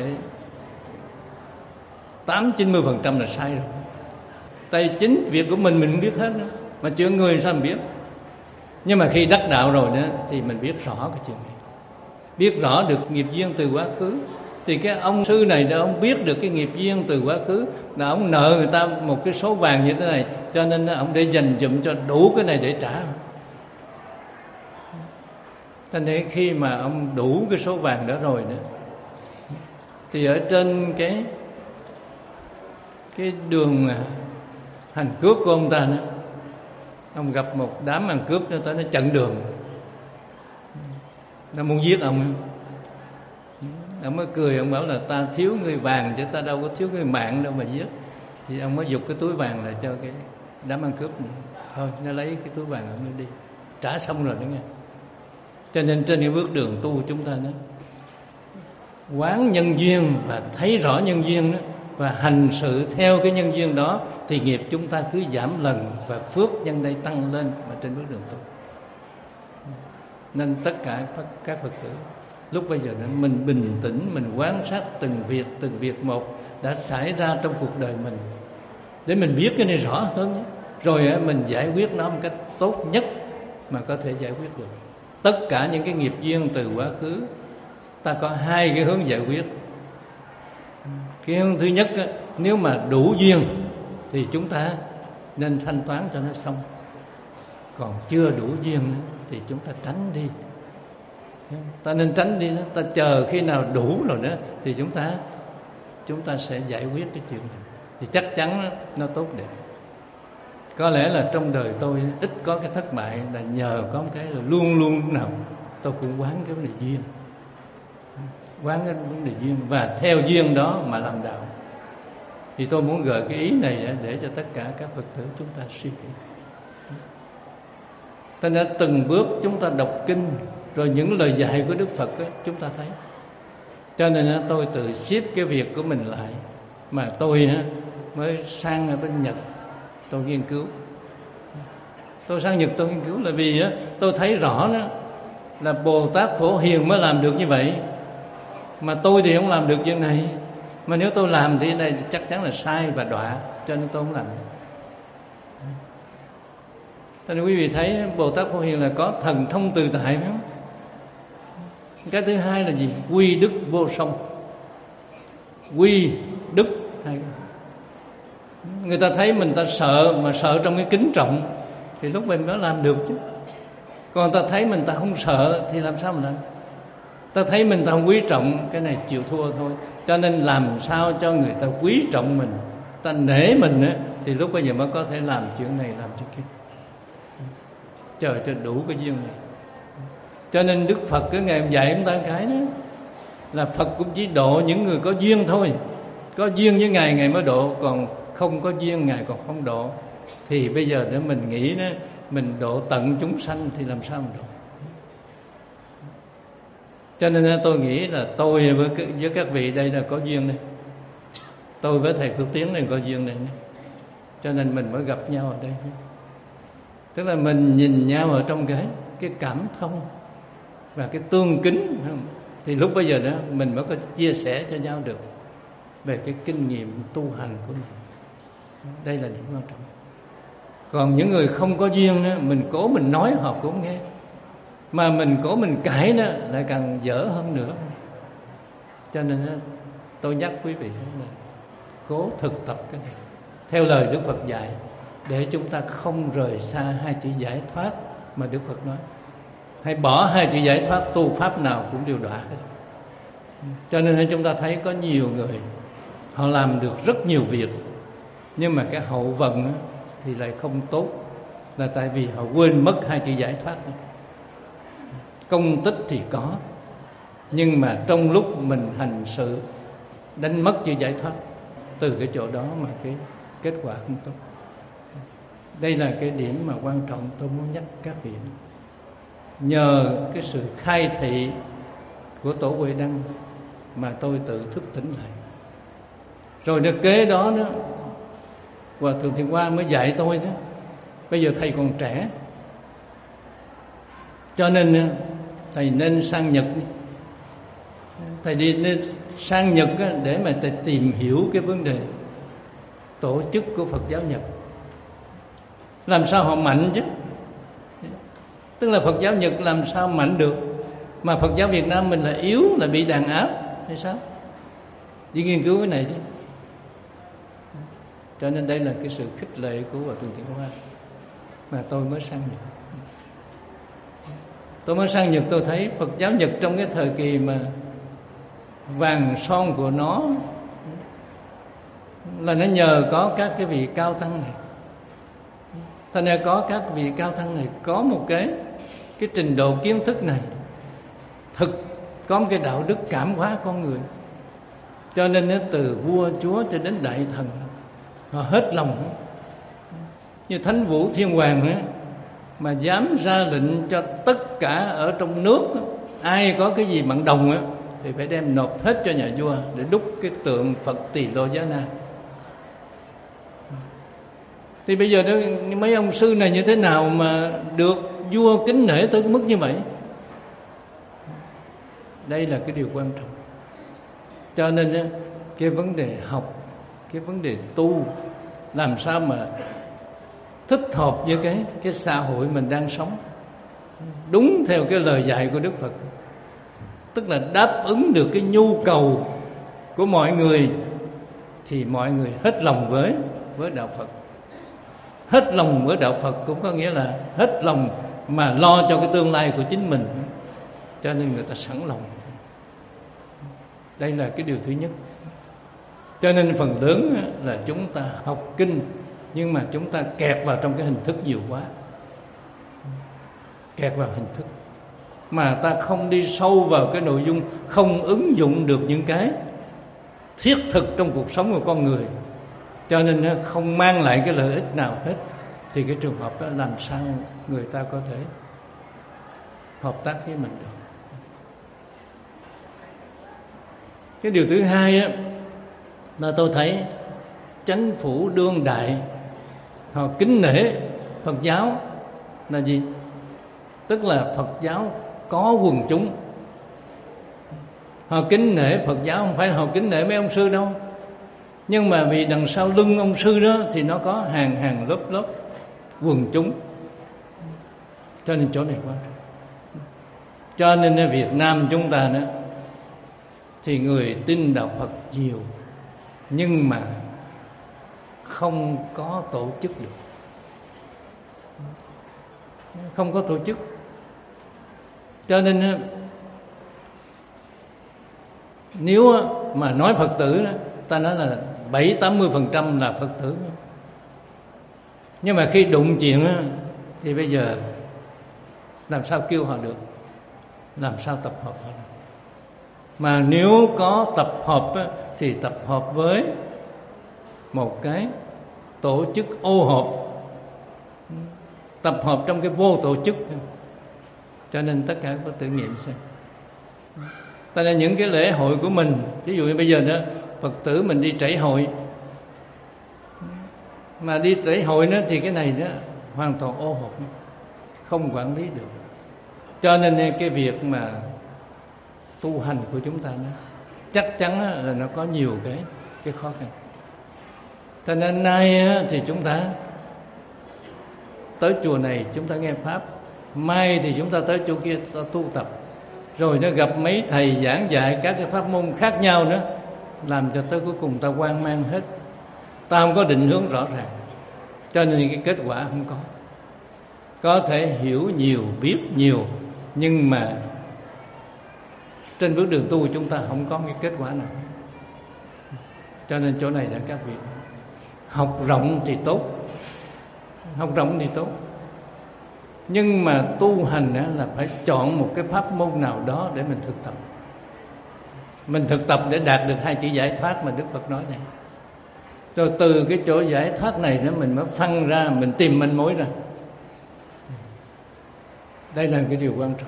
tám chín mươi phần trăm là sai rồi. Tại chính việc của mình mình không biết hết đó, mà chuyện người sao mình biết. Nhưng mà khi đắc đạo rồi đó thì mình biết rõ cái chuyện này, biết rõ được nghiệp duyên từ quá khứ. Thì cái ông sư này đã ông biết được cái nghiệp duyên từ quá khứ, là ông nợ người ta một cái số vàng như thế này, cho nên ông để dành dụm cho đủ cái này để trả. Cho nên khi mà ông đủ cái số vàng đó rồi đó, thì ở trên cái cái đường hành cướp của ông ta đó, ông gặp một đám ăn cướp nó tới nó chặn đường, nó muốn giết ông. Ông mới cười, ông bảo là ta thiếu người vàng chứ ta đâu có thiếu người mạng đâu mà giết. Thì ông mới giục cái túi vàng lại cho cái đám ăn cướp này. Thôi nó lấy cái túi vàng ông mới đi, trả xong rồi đó nghe. Cho nên trên cái bước đường tu chúng ta đó, quán nhân duyên và thấy rõ nhân duyên đó, và hành sự theo cái nhân duyên đó, thì nghiệp chúng ta cứ giảm lần và phước nhân đây tăng lên mà trên bước đường tu. Nên tất cả các Phật tử lúc bây giờ đó, mình bình tĩnh, mình quan sát từng việc từng việc một đã xảy ra trong cuộc đời mình, để mình biết cái này rõ hơn, rồi mình giải quyết nó một cách tốt nhất mà có thể giải quyết được. Tất cả những cái nghiệp duyên từ quá khứ, ta có hai cái hướng giải quyết. Cái hướng thứ nhất, nếu mà đủ duyên thì chúng ta nên thanh toán cho nó xong. Còn chưa đủ duyên thì chúng ta tránh đi. Ta nên tránh đi, ta chờ khi nào đủ rồi đó thì chúng ta chúng ta sẽ giải quyết cái chuyện này, thì chắc chắn nó tốt đẹp. Có lẽ là trong đời tôi ít có cái thất bại là nhờ có một cái là luôn luôn lúc nào tôi cũng quán cái vấn đề duyên, quán cái vấn đề duyên và theo duyên đó mà làm đạo. Thì tôi muốn gợi cái ý này để cho tất cả các Phật tử chúng ta suy nghĩ. Cho nên từng bước chúng ta đọc kinh, rồi những lời dạy của Đức Phật ấy, chúng ta thấy. Cho nên tôi tự xếp cái việc của mình lại, mà tôi mới sang ở bên Nhật tôi nghiên cứu. Tôi sang Nhật tôi nghiên cứu là vì tôi thấy rõ đó là Bồ Tát Phổ Hiền mới làm được như vậy, mà tôi thì không làm được chuyện này. Mà nếu tôi làm thì này chắc chắn là sai và đọa, cho nên tôi không làm. Cho nên quý vị thấy Bồ Tát Phổ Hiền là có thần thông từ tại, phải không? Cái thứ hai là gì? Quy đức vô song. Quy đức hay người ta thấy mình ta sợ, mà sợ trong cái kính trọng thì lúc mình mới làm được chứ. Còn ta thấy mình ta không sợ thì làm sao mà làm? Ta thấy mình ta không quý trọng, cái này chịu thua thôi. Cho nên làm sao cho người ta quý trọng mình, ta nể mình á, thì lúc bây giờ mới có thể làm chuyện này làm chuyện kia, chờ cho đủ cái duyên này. Cho nên Đức Phật cái ngày dạy chúng ta cái đó là Phật cũng chỉ độ những người có duyên thôi. Có duyên với Ngài, Ngài mới độ. Còn không có duyên, Ngài còn không độ. Thì bây giờ để mình nghĩ đó, mình độ tận chúng sanh thì làm sao mình độ. Cho nên tôi nghĩ là tôi với, với các vị đây là có duyên đây. Tôi với Thầy Phước Tiến này có duyên này. Cho nên mình mới gặp nhau ở đây. Tức là mình nhìn nhau ở trong cái cái cảm thông và cái tương kính, thì lúc bây giờ đó mình mới có chia sẻ cho nhau được về cái kinh nghiệm tu hành của mình. Đây là điểm quan trọng. Còn những người không có duyên đó, mình cố mình nói họ cũng không nghe. mà mình cố mình cãi đó lại càng dở hơn nữa. Cho nên tôi nhắc quý vị là cố thực tập cái này theo lời Đức Phật dạy, để chúng ta không rời xa hai chữ giải thoát mà Đức Phật nói. Hãy bỏ hai chữ giải thoát, tu pháp nào cũng đều đọa hết. Cho nên chúng ta thấy có nhiều người họ làm được rất nhiều việc, nhưng mà cái hậu vận thì lại không tốt, là tại vì họ quên mất hai chữ giải thoát. Công tích thì có, nhưng mà trong lúc mình hành sự đánh mất chữ giải thoát, từ cái chỗ đó mà cái kết quả không tốt. Đây là cái điểm mà quan trọng tôi muốn nhắc các vị. Nhờ cái sự khai thị của Tổ Huệ Đăng mà tôi tự thức tỉnh lại. Rồi được kế đó đó, Hòa Thượng Thiện Hoa mới dạy tôi đó. Bây giờ thầy còn trẻ, cho nên thầy nên sang Nhật. Thầy đi nên sang Nhật để mà thầy tìm hiểu cái vấn đề tổ chức của Phật giáo Nhật, làm sao họ mạnh chứ. Tức là Phật giáo Nhật làm sao mạnh được, mà Phật giáo Việt Nam mình là yếu, là bị đàn áp hay sao? Đi nghiên cứu cái này chứ. Cho nên đây là cái sự khích lệ của Hòa Thượng Thiện Hoa mà tôi mới sang Nhật. Tôi mới sang Nhật, tôi thấy Phật giáo Nhật trong cái thời kỳ mà vàng son của nó là nó nhờ có các cái vị cao tăng này. Thành ra có các vị cao tăng này có một cái cái trình độ kiến thức này, thực có một cái đạo đức cảm hóa con người. Cho nên nó từ vua chúa cho đến đại thần họ hết lòng. Như Thánh Vũ Thiên Hoàng ấy, mà dám ra lệnh cho tất cả ở trong nước, ai có cái gì mặn đồng ấy, thì phải đem nộp hết cho nhà vua để đúc cái tượng Phật Tỳ Lô Giá Na. Thì bây giờ đó, mấy ông sư này như thế nào mà được vua kính nể tới cái mức như vậy? Đây là cái điều quan trọng. Cho nên cái vấn đề học, cái vấn đề tu, làm sao mà thích hợp với cái, cái xã hội mình đang sống, đúng theo cái lời dạy của Đức Phật. Tức là đáp ứng được cái nhu cầu của mọi người, thì mọi người hết lòng với, với Đạo Phật. Hết lòng với Đạo Phật cũng có nghĩa là hết lòng mà lo cho cái tương lai của chính mình. Cho nên người ta sẵn lòng. Đây là cái điều thứ nhất. Cho nên phần lớn là chúng ta học kinh, nhưng mà chúng ta kẹt vào trong cái hình thức nhiều quá. Kẹt vào hình thức, mà ta không đi sâu vào cái nội dung, không ứng dụng được những cái thiết thực trong cuộc sống của con người. Cho nên không mang lại cái lợi ích nào hết. Thì cái trường hợp đó làm sao người ta có thể hợp tác với mình được. Cái điều thứ hai á, là tôi thấy chánh phủ đương đại họ kính nể Phật giáo là gì? Tức là Phật giáo có quần chúng. Họ kính nể Phật giáo không phải họ kính nể mấy ông sư đâu, nhưng mà vì đằng sau lưng ông sư đó thì nó có hàng hàng lớp lớp quần chúng. Cho nên chỗ này quan trọng. Cho nên ở Việt Nam chúng ta đó thì người tin Đạo Phật nhiều, nhưng mà không có tổ chức được. Không có tổ chức. Cho nên nếu mà nói Phật tử đó, ta nói là bảy tám mươi phần trăm là Phật tử. Nhưng mà khi đụng chuyện thì bây giờ làm sao kêu họ được, làm sao tập hợp họ được. Mà nếu có tập hợp thì tập hợp với một cái tổ chức ô hợp, tập hợp trong cái vô tổ chức. Cho nên tất cả có tự nghiệm xem. Tại là những cái lễ hội của mình, ví dụ như bây giờ đó Phật tử mình đi trảy hội, mà đi trảy hội đó thì cái này đó hoàn toàn ô hợp, không quản lý được. Cho nên cái việc mà tu hành của chúng ta đó, chắc chắn là nó có nhiều cái cái khó khăn. Cho nên nay thì chúng ta tới chùa này, chúng ta nghe pháp, mai thì chúng ta tới chỗ kia ta tu tập, rồi nó gặp mấy thầy giảng dạy các cái pháp môn khác nhau nữa, làm cho tới cuối cùng ta hoang mang hết, ta không có định hướng rõ ràng, cho nên cái kết quả không có. Có thể hiểu nhiều, biết nhiều, nhưng mà trên bước đường tu của chúng ta không có cái kết quả nào. Cho nên chỗ này là các vị học rộng thì tốt, học rộng thì tốt, nhưng mà tu hành là phải chọn một cái pháp môn nào đó để mình thực tập. Mình thực tập để đạt được hai chữ giải thoát mà Đức Phật nói này. Rồi từ cái chỗ giải thoát này đó mình mới phân ra, mình tìm manh mối ra. Đây là cái điều quan trọng.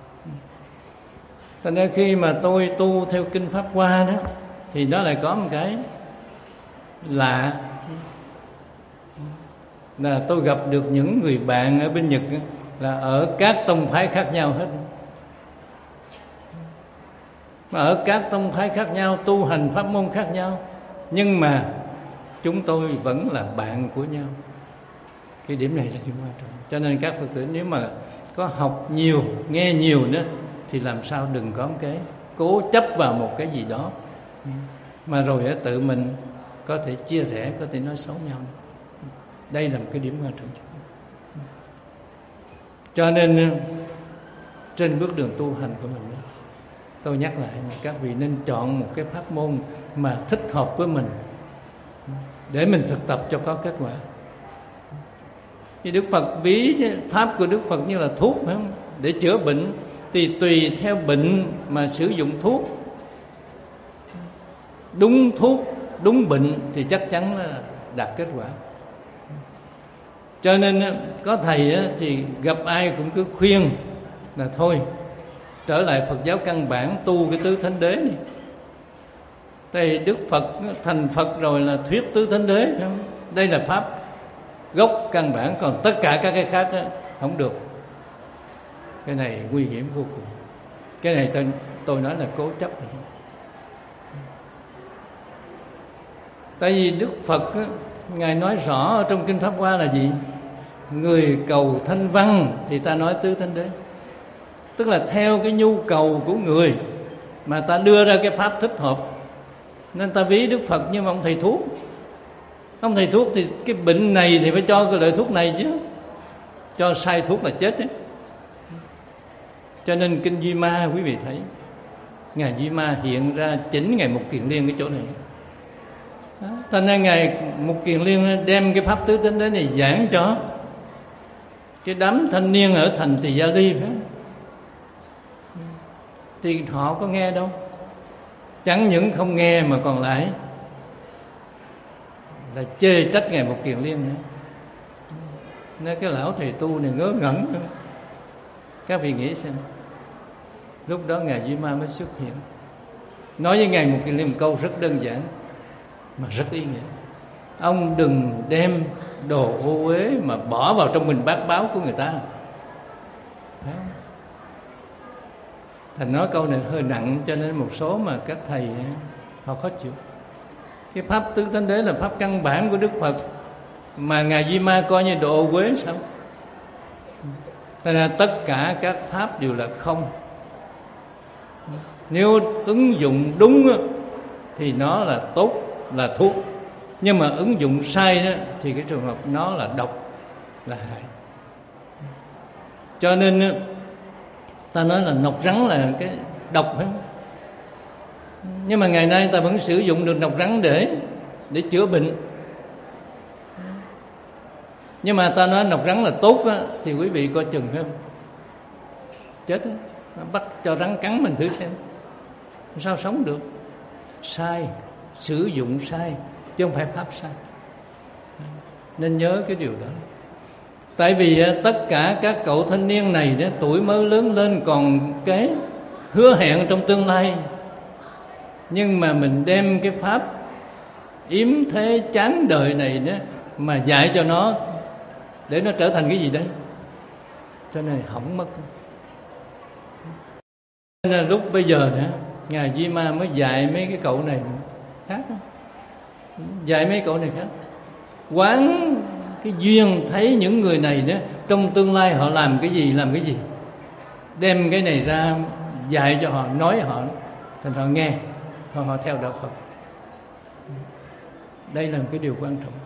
Cho nên khi mà tôi tu theo Kinh Pháp Hoa đó, thì nó lại có một cái lạ, là tôi gặp được những người bạn ở bên Nhật là ở các tông phái khác nhau hết. Mà ở các tông phái khác nhau, tu hành pháp môn khác nhau, nhưng mà chúng tôi vẫn là bạn của nhau. Cái điểm này là điểm quan trọng. Cho nên các Phật tử nếu mà có học nhiều, nghe nhiều nữa, thì làm sao đừng có cái cố chấp vào một cái gì đó, mà rồi tự mình có thể chia rẽ, có thể nói xấu nhau. Đây là một cái điểm quan trọng. Cho nên trên bước đường tu hành của mình, tôi nhắc lại các vị nên chọn một cái pháp môn mà thích hợp với mình, để mình thực tập cho có kết quả. Thì Đức Phật ví pháp của Đức Phật như là thuốc, phải không? Để chữa bệnh thì tùy theo bệnh mà sử dụng thuốc. Đúng thuốc, đúng bệnh thì chắc chắn là đạt kết quả. Cho nên có thầy thì gặp ai cũng cứ khuyên là thôi trở lại Phật giáo căn bản, tu cái tứ thánh đế này. Thì Đức Phật thành Phật rồi là thuyết tứ thánh đế, phải không? Đây là pháp gốc căn bản, còn tất cả các cái khác đó, không được. Cái này nguy hiểm vô cùng. Cái này tôi, tôi nói là cố chấp. Tại vì Đức Phật á, Ngài nói rõ ở trong Kinh Pháp Hoa là gì? Người cầu thanh văn thì ta nói tứ thánh đế. Tức là theo cái nhu cầu của người mà ta đưa ra cái pháp thích hợp. Nên ta ví Đức Phật như một ông thầy thuốc. Ông thầy thuốc thì cái bệnh này thì phải cho cái loại thuốc này chứ, cho sai thuốc là chết ấy. Cho nên Kinh Duy Ma quý vị thấy, Ngài Duy Ma hiện ra chỉnh Ngài Mục Kiền Liên cái chỗ này. Cho nên Ngài Mục Kiền Liên đem cái pháp tứ thánh đế này giảng cho cái đám thanh niên ở thành Tỳ Gia Ly, phải không? Thì họ có nghe đâu. Chẳng những không nghe mà còn lại là chê trách Ngài Mục Kiền Liên nữa. Nên cái lão thầy tu này ngớ ngẩn nữa. Các vị nghĩ xem, lúc đó Ngài Duy Ma mới xuất hiện, nói với Ngài Mục Kiền Liên một câu rất đơn giản mà rất ý nghĩa: ông đừng đem đồ ô uế mà bỏ vào trong bình bát báo của người ta. Thành nói câu này hơi nặng, cho nên một số mà các thầy họ khó chịu. Cái pháp tứ thánh đế là pháp căn bản của Đức Phật, mà Ngài Duy Ma coi như đồ ô uế sao? Thế nên tất cả các pháp đều là không. Nếu ứng dụng đúng thì nó là tốt, là thuốc. Nhưng mà ứng dụng sai đó, thì cái trường hợp nó là độc, là hại. Cho nên ta nói là nọc rắn là cái độc, phải không? Nhưng mà ngày nay ta vẫn sử dụng được nọc rắn để để chữa bệnh. Nhưng mà ta nói nọc rắn là tốt á, thì quý vị coi chừng, phải không? Chết á, bắt cho rắn cắn mình thử xem, sao sống được? Sai, sử dụng sai, chứ không phải pháp sai. Nên nhớ cái điều đó. Tại vì tất cả các cậu thanh niên này đó, tuổi mới lớn lên còn cái hứa hẹn trong tương lai. Nhưng mà mình đem cái pháp yếm thế chán đời này đó mà dạy cho nó, để nó trở thành cái gì đấy, cho nên hỏng mất. Nên là lúc bây giờ nữa, Ngài Duy Ma mới dạy mấy cái cậu này khác, dạy mấy cậu này khác, quán cái duyên thấy những người này đó trong tương lai họ làm cái gì làm cái gì, đem cái này ra dạy cho họ, nói họ, thành họ nghe, họ, họ theo đạo Phật. Đây là một cái điều quan trọng.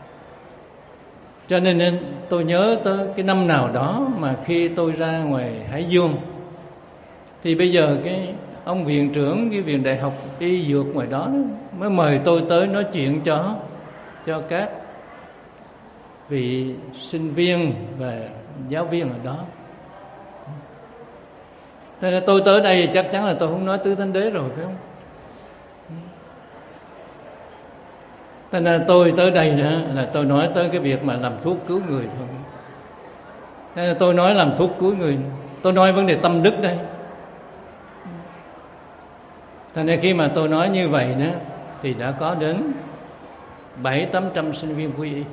Cho nên tôi nhớ tới cái năm nào đó mà khi tôi ra ngoài Hải Dương, thì bây giờ cái ông viện trưởng cái viện đại học y dược ngoài đó mới mời tôi tới nói chuyện cho cho các vị sinh viên và giáo viên ở đó. Thế nên tôi tới đây chắc chắn là tôi không nói tứ thánh đế rồi, phải không? Thế nên tôi tới đây nữa là tôi nói tới cái việc mà làm thuốc cứu người thôi. Thế nên tôi nói làm thuốc cứu người, tôi nói vấn đề tâm đức đây. Thế nên khi mà tôi nói như vậy nữa thì đã có đến bảy tám trăm sinh viên quy y.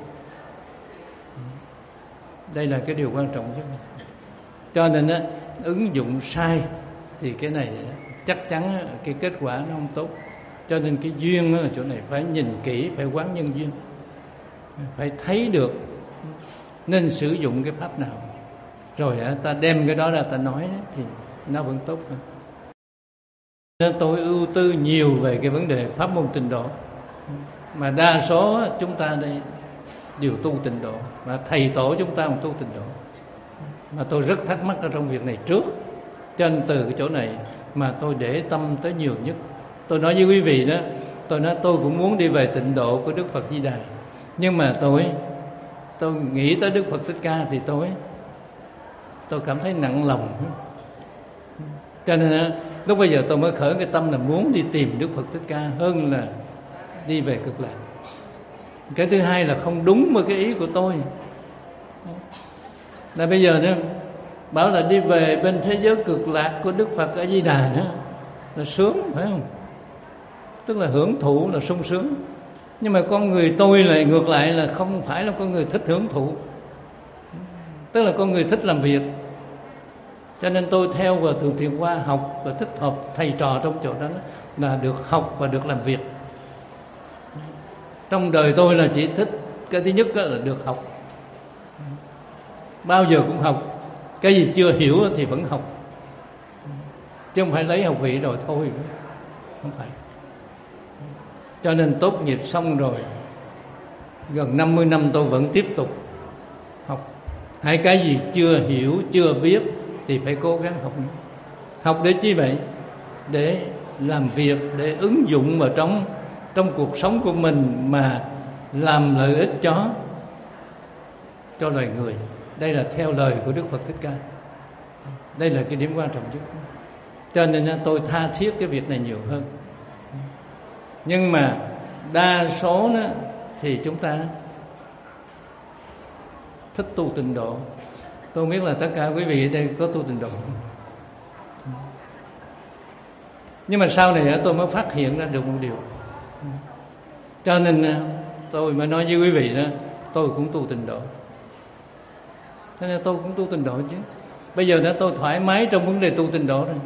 Đây là cái điều quan trọng nhất. Cho nên á, ứng dụng sai thì cái này chắc chắn cái kết quả nó không tốt. Cho nên cái duyên ở chỗ này phải nhìn kỹ, phải quán nhân duyên, phải thấy được nên sử dụng cái pháp nào, rồi ta đem cái đó ra ta nói thì nó vẫn tốt hơn. Nên tôi ưu tư nhiều về cái vấn đề pháp môn tịnh độ, mà đa số chúng ta đây đều tu tịnh độ, và thầy tổ chúng ta cũng tu tịnh độ. Mà tôi rất thắc mắc ở trong việc này trước, cho nên từ cái chỗ này mà tôi để tâm tới nhiều nhất. Tôi nói với quý vị đó, tôi nói tôi cũng muốn đi về tịnh độ của Đức Phật Di Đà, nhưng mà tôi tôi nghĩ tới Đức Phật Thích Ca thì tôi tôi cảm thấy nặng lòng. Cho nên lúc bây giờ tôi mới khởi cái tâm là muốn đi tìm Đức Phật Thích Ca hơn là đi về Cực Lạc. Cái thứ hai là không đúng với cái ý của tôi. Là bây giờ đó bảo là đi về bên thế giới Cực Lạc của Đức Phật A Di Đà đó là sướng, phải không? Tức là hưởng thụ, là sung sướng. Nhưng mà con người tôi lại ngược lại là không phải là con người thích hưởng thụ, tức là con người thích làm việc. Cho nên tôi theo vào Thượng Thiện Hoa học và thích hợp thầy trò trong chỗ đó là được học và được làm việc. Trong đời tôi là chỉ thích cái thứ nhất là được học, bao giờ cũng học. Cái gì chưa hiểu thì vẫn học, chứ không phải lấy học vị rồi thôi, không phải. Cho nên tốt nghiệp xong rồi gần năm mươi năm tôi vẫn tiếp tục học. Hai cái gì chưa hiểu, chưa biết thì phải cố gắng học. Học để chi vậy? Để làm việc, để ứng dụng vào trong trong cuộc sống của mình mà làm lợi ích cho cho loài người. Đây là theo lời của Đức Phật Thích Ca. Đây là cái điểm quan trọng nhất. Cho nên tôi tha thiết cái việc này nhiều hơn. Nhưng mà đa số đó, thì chúng ta thích tu tịnh độ. Tôi biết là tất cả quý vị ở đây có tu tịnh độ. Nhưng mà sau này tôi mới phát hiện ra được một điều. Cho nên tôi mới nói với quý vị đó, tôi cũng tu tịnh độ. Thế nên tôi cũng tu tịnh độ chứ. Bây giờ đã tôi thoải mái trong vấn đề tu tịnh độ rồi.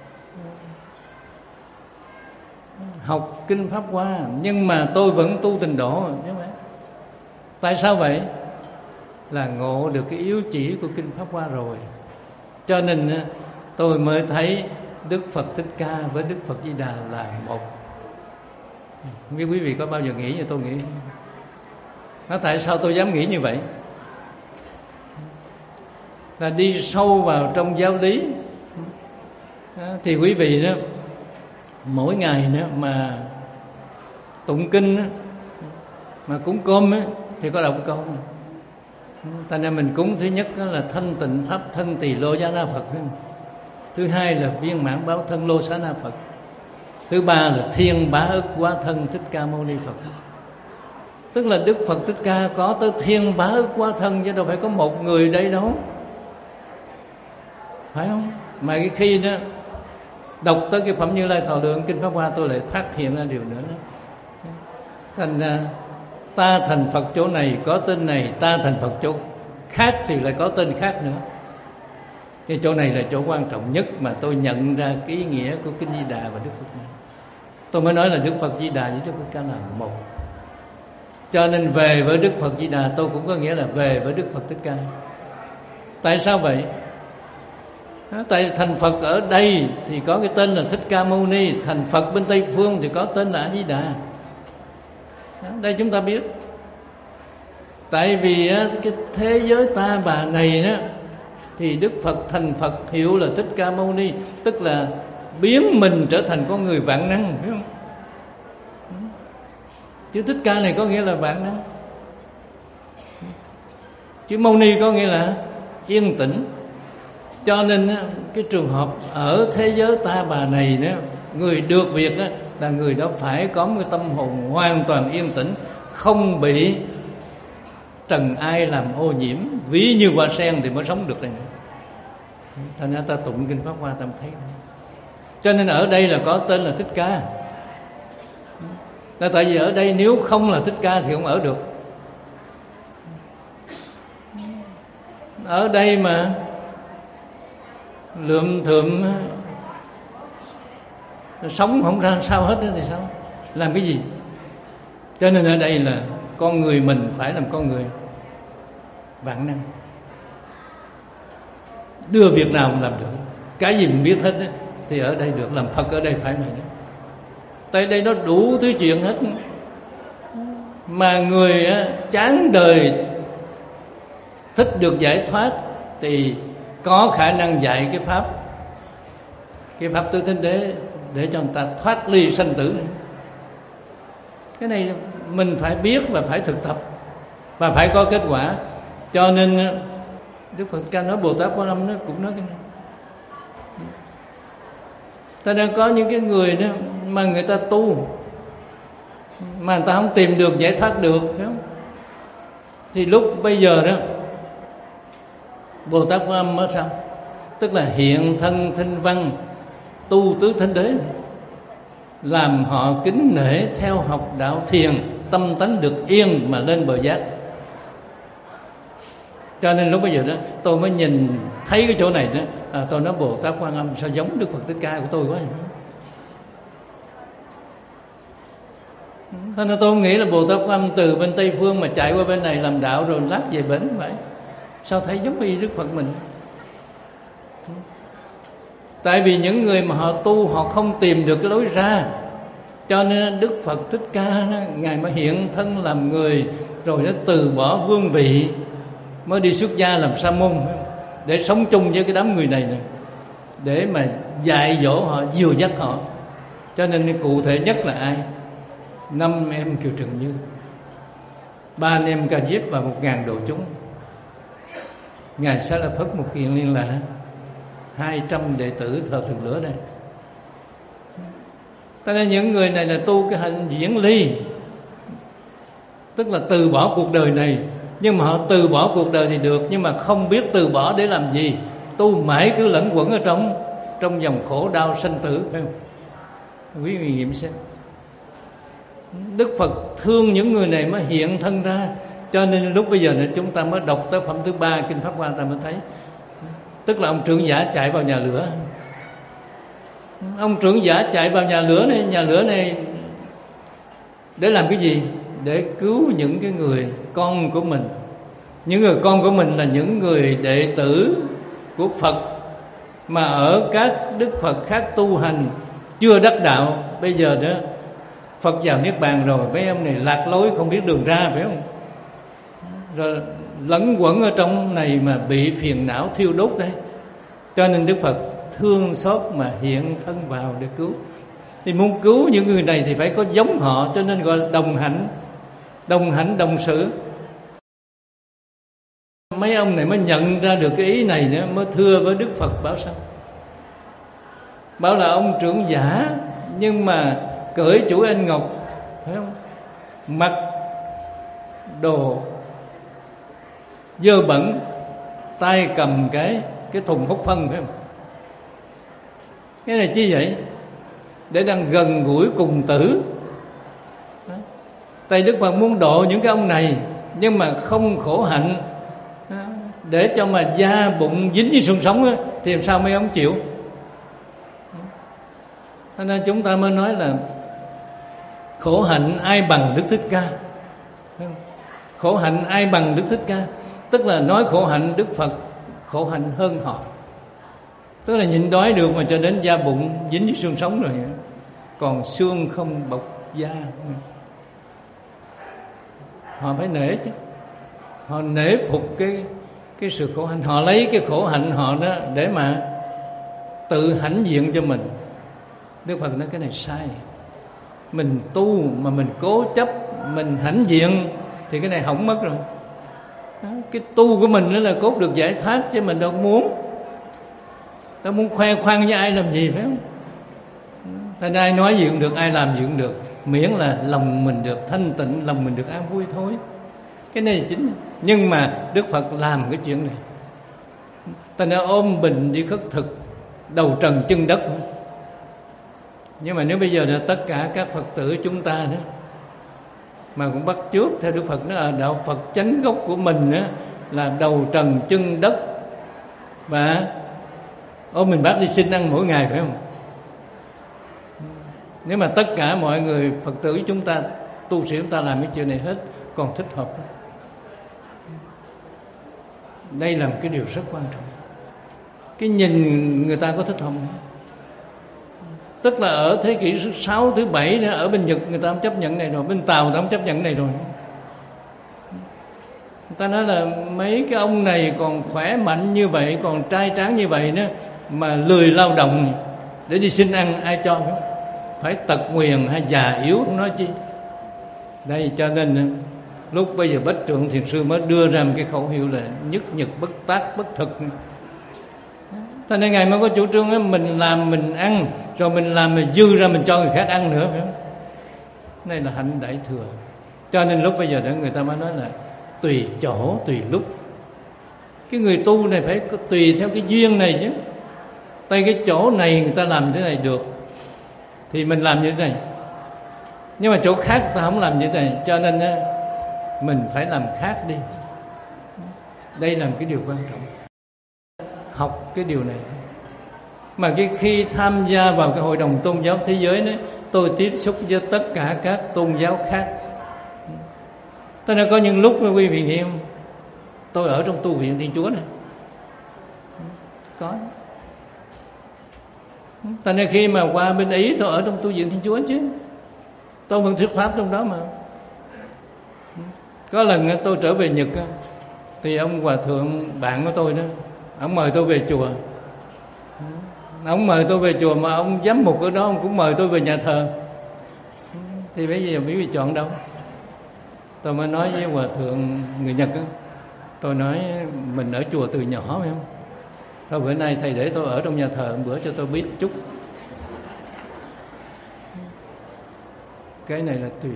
Học kinh Pháp Hoa, nhưng mà tôi vẫn tu tịnh độ. Tại sao vậy? Là ngộ được cái yếu chỉ của kinh Pháp Hoa rồi. Cho nên tôi mới thấy Đức Phật Thích Ca với Đức Phật Di Đà là một. Không biết quý vị có bao giờ nghĩ như tôi nghĩ? Nó tại sao tôi dám nghĩ như vậy? Là đi sâu vào trong giáo lý thì quý vị đó, mỗi ngày đó mà tụng kinh đó, mà cúng cơm đó, thì có đọc câu. Thành ra mình cúng thứ nhất là thanh tịnh pháp thân tỳ lô giá na Phật, thứ hai là viên mãn báo thân lô xá na Phật, thứ ba là thiên bá ức quá thân Thích Ca Mâu Ni Phật. Tức là Đức Phật Thích Ca có tới thiên bá ức quá thân, chứ đâu phải có một người đây đâu, phải không? Mà cái khi đó đọc tới cái phẩm Như Lai Thọ Lượng kinh Pháp Hoa, tôi lại phát hiện ra điều nữa đó. Thành ra ta thành Phật chỗ này có tên này, ta thành Phật chỗ khác thì lại có tên khác nữa. Cái chỗ này là chỗ quan trọng nhất mà tôi nhận ra cái ý nghĩa của kinh Di Đà và Đức Phật này. Tôi mới nói là Đức Phật Di Đà với Đức Phật Ca là một. Cho nên về với Đức Phật Di Đà tôi cũng có nghĩa là về với Đức Phật Thích Ca. Tại sao vậy? Tại thành Phật ở đây thì có cái tên là Thích Ca Mâu Ni, thành Phật bên Tây Phương thì có tên là A Di Đà. Đây chúng ta biết. Tại vì cái thế giới ta bà này đó, thì Đức Phật thành Phật hiệu là Thích Ca Mâu Ni, tức là biến mình trở thành con người vạn năng, phải không? Chữ Thích Ca này có nghĩa là vạn năng. Chữ Mâu Ni có nghĩa là yên tĩnh. Cho nên cái trường hợp ở thế giới ta bà này đó, người được việc đó, là người đó phải có một cái tâm hồn hoàn toàn yên tĩnh, không bị trần ai làm ô nhiễm, ví như hoa sen thì mới sống được đây nữa. Thành ra ta tụng kinh Pháp Hoa ta thấy. Cho nên ở đây là có tên là Thích Ca. Là tại vì ở đây nếu không là Thích Ca thì không ở được. Ở đây mà lượm thượm sống không ra sao hết thì sao? Làm cái gì? Cho nên ở đây là con người mình phải làm con người vạn năng, đưa việc nào cũng làm được. Cái gì mình biết hết ấy, thì ở đây được. Làm Phật ở đây phải vậy đó. Tại đây nó đủ thứ chuyện hết. Mà người á, chán đời thích được giải thoát thì có khả năng dạy cái pháp Cái pháp tứ thánh đế để cho người ta thoát ly sanh tử này. Cái này mình phải biết và phải thực tập và phải có kết quả. Cho nên Đức Phật Ca nói, Bồ Tát Quan Âm nó cũng nói cái này. Ta đang có những cái người đó mà người ta tu mà người ta không tìm được giải thoát được, phải không? Thì lúc bây giờ đó Bồ Tát Quan Âm mới sao? Tức là hiện thân thinh văn tu tứ thánh đế, làm họ kính nể theo học đạo thiền, tâm tánh được yên mà lên bờ giác. Cho nên lúc bây giờ đó tôi mới nhìn thấy cái chỗ này đó, à, tôi nói Bồ Tát Quan Âm sao giống Đức Phật Thích Ca của tôi quá. Thế nên tôi nghĩ là Bồ Tát Quan Âm từ bên Tây Phương mà chạy qua bên này làm đạo rồi lát về bển vậy. Sao thấy giống y Đức Phật mình? Tại vì những người mà họ tu họ không tìm được cái lối ra. Cho nên Đức Phật Thích Ca đó, Ngài mới hiện thân làm người, rồi nó từ bỏ vương vị, mới đi xuất gia làm sa môn để sống chung với cái đám người này này, để mà dạy dỗ họ, dìu dắt họ. Cho nên cụ thể nhất là ai? Năm em Kiều Trần Như, ba anh em Ca Diếp và một ngàn độ chúng. Ngài Xá La Phất một kiện liên lạc hai trăm đệ tử thờ Thượng Lửa đây. Cho nên những người này là tu cái hành diễn ly, tức là từ bỏ cuộc đời này. Nhưng mà họ từ bỏ cuộc đời thì được, nhưng mà không biết từ bỏ để làm gì. Tu mãi cứ lẫn quẩn ở trong Trong dòng khổ đau sanh tử, phải không? Quý vị nghiệm xem. Đức Phật thương những người này mới hiện thân ra. Cho nên lúc bây giờ này chúng ta mới đọc tới phẩm thứ ba Kinh Pháp Hoa, ta mới thấy. Tức là ông trưởng giả chạy vào nhà lửa. Ông trưởng giả chạy vào nhà lửa này, nhà lửa này để làm cái gì? Để cứu những cái người con của mình. Những người con của mình là những người đệ tử của Phật mà ở các Đức Phật khác tu hành chưa đắc đạo. Bây giờ đó Phật vào Niết Bàn rồi, mấy ông này lạc lối không biết đường ra, phải không? Rồi lẫn quẩn ở trong này mà bị phiền não thiêu đốt đấy. Cho nên Đức Phật thương xót mà hiện thân vào để cứu. Thì muốn cứu những người này thì phải có giống họ, cho nên gọi là đồng hạnh, đồng hạnh đồng sự. Mấy ông này mới nhận ra được cái ý này nữa, mới thưa với Đức Phật bảo sao? Bảo là ông trưởng giả nhưng mà cởi chuỗi anh ngọc, phải không? Mặc đồ dơ bẩn, tay cầm cái cái thùng hút phân, phải không? Cái này chi vậy? Để đang gần gũi cùng tử. Tại Đức Phật muốn độ những cái ông này, nhưng mà không khổ hạnh, để cho mà da bụng dính với xương sống á, thì làm sao mấy ông chịu? Cho nên chúng ta mới nói là khổ hạnh ai bằng Đức Thích Ca. Khổ hạnh ai bằng Đức Thích Ca? Tức là nói khổ hạnh, Đức Phật khổ hạnh hơn họ. Tức là nhịn đói được mà cho đến da bụng dính với xương sống rồi, còn xương không bọc da. Họ phải nể chứ. Họ nể phục cái cái sự khổ hạnh. Họ lấy cái khổ hạnh họ đó để mà tự hãnh diện cho mình. Đức Phật nói cái này sai. Mình tu mà mình cố chấp, mình hãnh diện thì cái này hỏng mất rồi. Đó, cái tu của mình đó là cốt được giải thoát, chứ mình đâu muốn đâu muốn khoe khoang với ai làm gì, phải không? Thành ai nói gì cũng được, ai làm gì cũng được, miễn là lòng mình được thanh tịnh, lòng mình được an vui thôi. Cái này là chính. Nhưng mà Đức Phật làm cái chuyện này, ta đã ôm bình đi khất thực, đầu trần chân đất. Nhưng mà nếu bây giờ là tất cả các Phật tử chúng ta đó mà cũng bắt chước theo Đức Phật, đó là đạo Phật chánh gốc của mình đó, là đầu trần chân đất, và ôm mình bác đi xin ăn mỗi ngày, phải không? Nếu mà tất cả mọi người Phật tử chúng ta, tu sĩ chúng ta làm cái chuyện này hết, còn thích hợp đó. Đây là một cái điều rất quan trọng. Cái nhìn người ta có thích không? Tức là ở thế kỷ thứ sáu, thứ bảy nữa, ở bên Nhật người ta không chấp nhận này rồi, bên Tàu người ta không chấp nhận này rồi. Người ta nói là mấy cái ông này còn khỏe mạnh như vậy, còn trai tráng như vậy nữa, mà lười lao động để đi xin ăn, ai cho? Phải tật nguyền hay già yếu không nói chi. Đây cho nên lúc bây giờ Bách Trượng Thiền Sư mới đưa ra một cái khẩu hiệu là nhất nhật bất tác bất thực. Thế nên Ngài mới có chủ trương ấy, mình làm mình ăn, rồi mình làm mình dư ra mình cho người khác ăn nữa, phải không? Đây là hạnh đại thừa. Cho nên lúc bây giờ đó người ta mới nói là tùy chỗ tùy lúc. Cái người tu này phải tùy theo cái duyên này chứ. Tại cái chỗ này người ta làm thế này được thì mình làm như thế này, nhưng mà chỗ khác ta không làm như thế này, cho nên mình phải làm khác đi. Đây là một cái điều quan trọng. Học cái điều này. Mà cái khi tham gia vào cái hội đồng tôn giáo thế giới đó, tôi tiếp xúc với tất cả các tôn giáo khác. Thế nên có những lúc quý vị hiểu không? Tôi ở trong tu viện Thiên Chúa này, có. Thế nên khi mà qua bên Ý, tôi ở trong tu viện Thiên Chúa chứ, tôi vẫn thuyết pháp trong đó mà. Có lần tôi trở về Nhật, thì ông hòa thượng bạn của tôi đó, ông mời tôi về chùa. Ông mời tôi về chùa mà ông giám mục ở đó ông cũng mời tôi về nhà thờ. Thì bây giờ quý vị chọn đâu? Tôi mới nói với hòa thượng người Nhật đó, tôi nói mình ở chùa từ nhỏ, phải không? Thôi bữa nay thầy để tôi ở trong nhà thờ một bữa cho tôi biết chút. Cái này là tùy.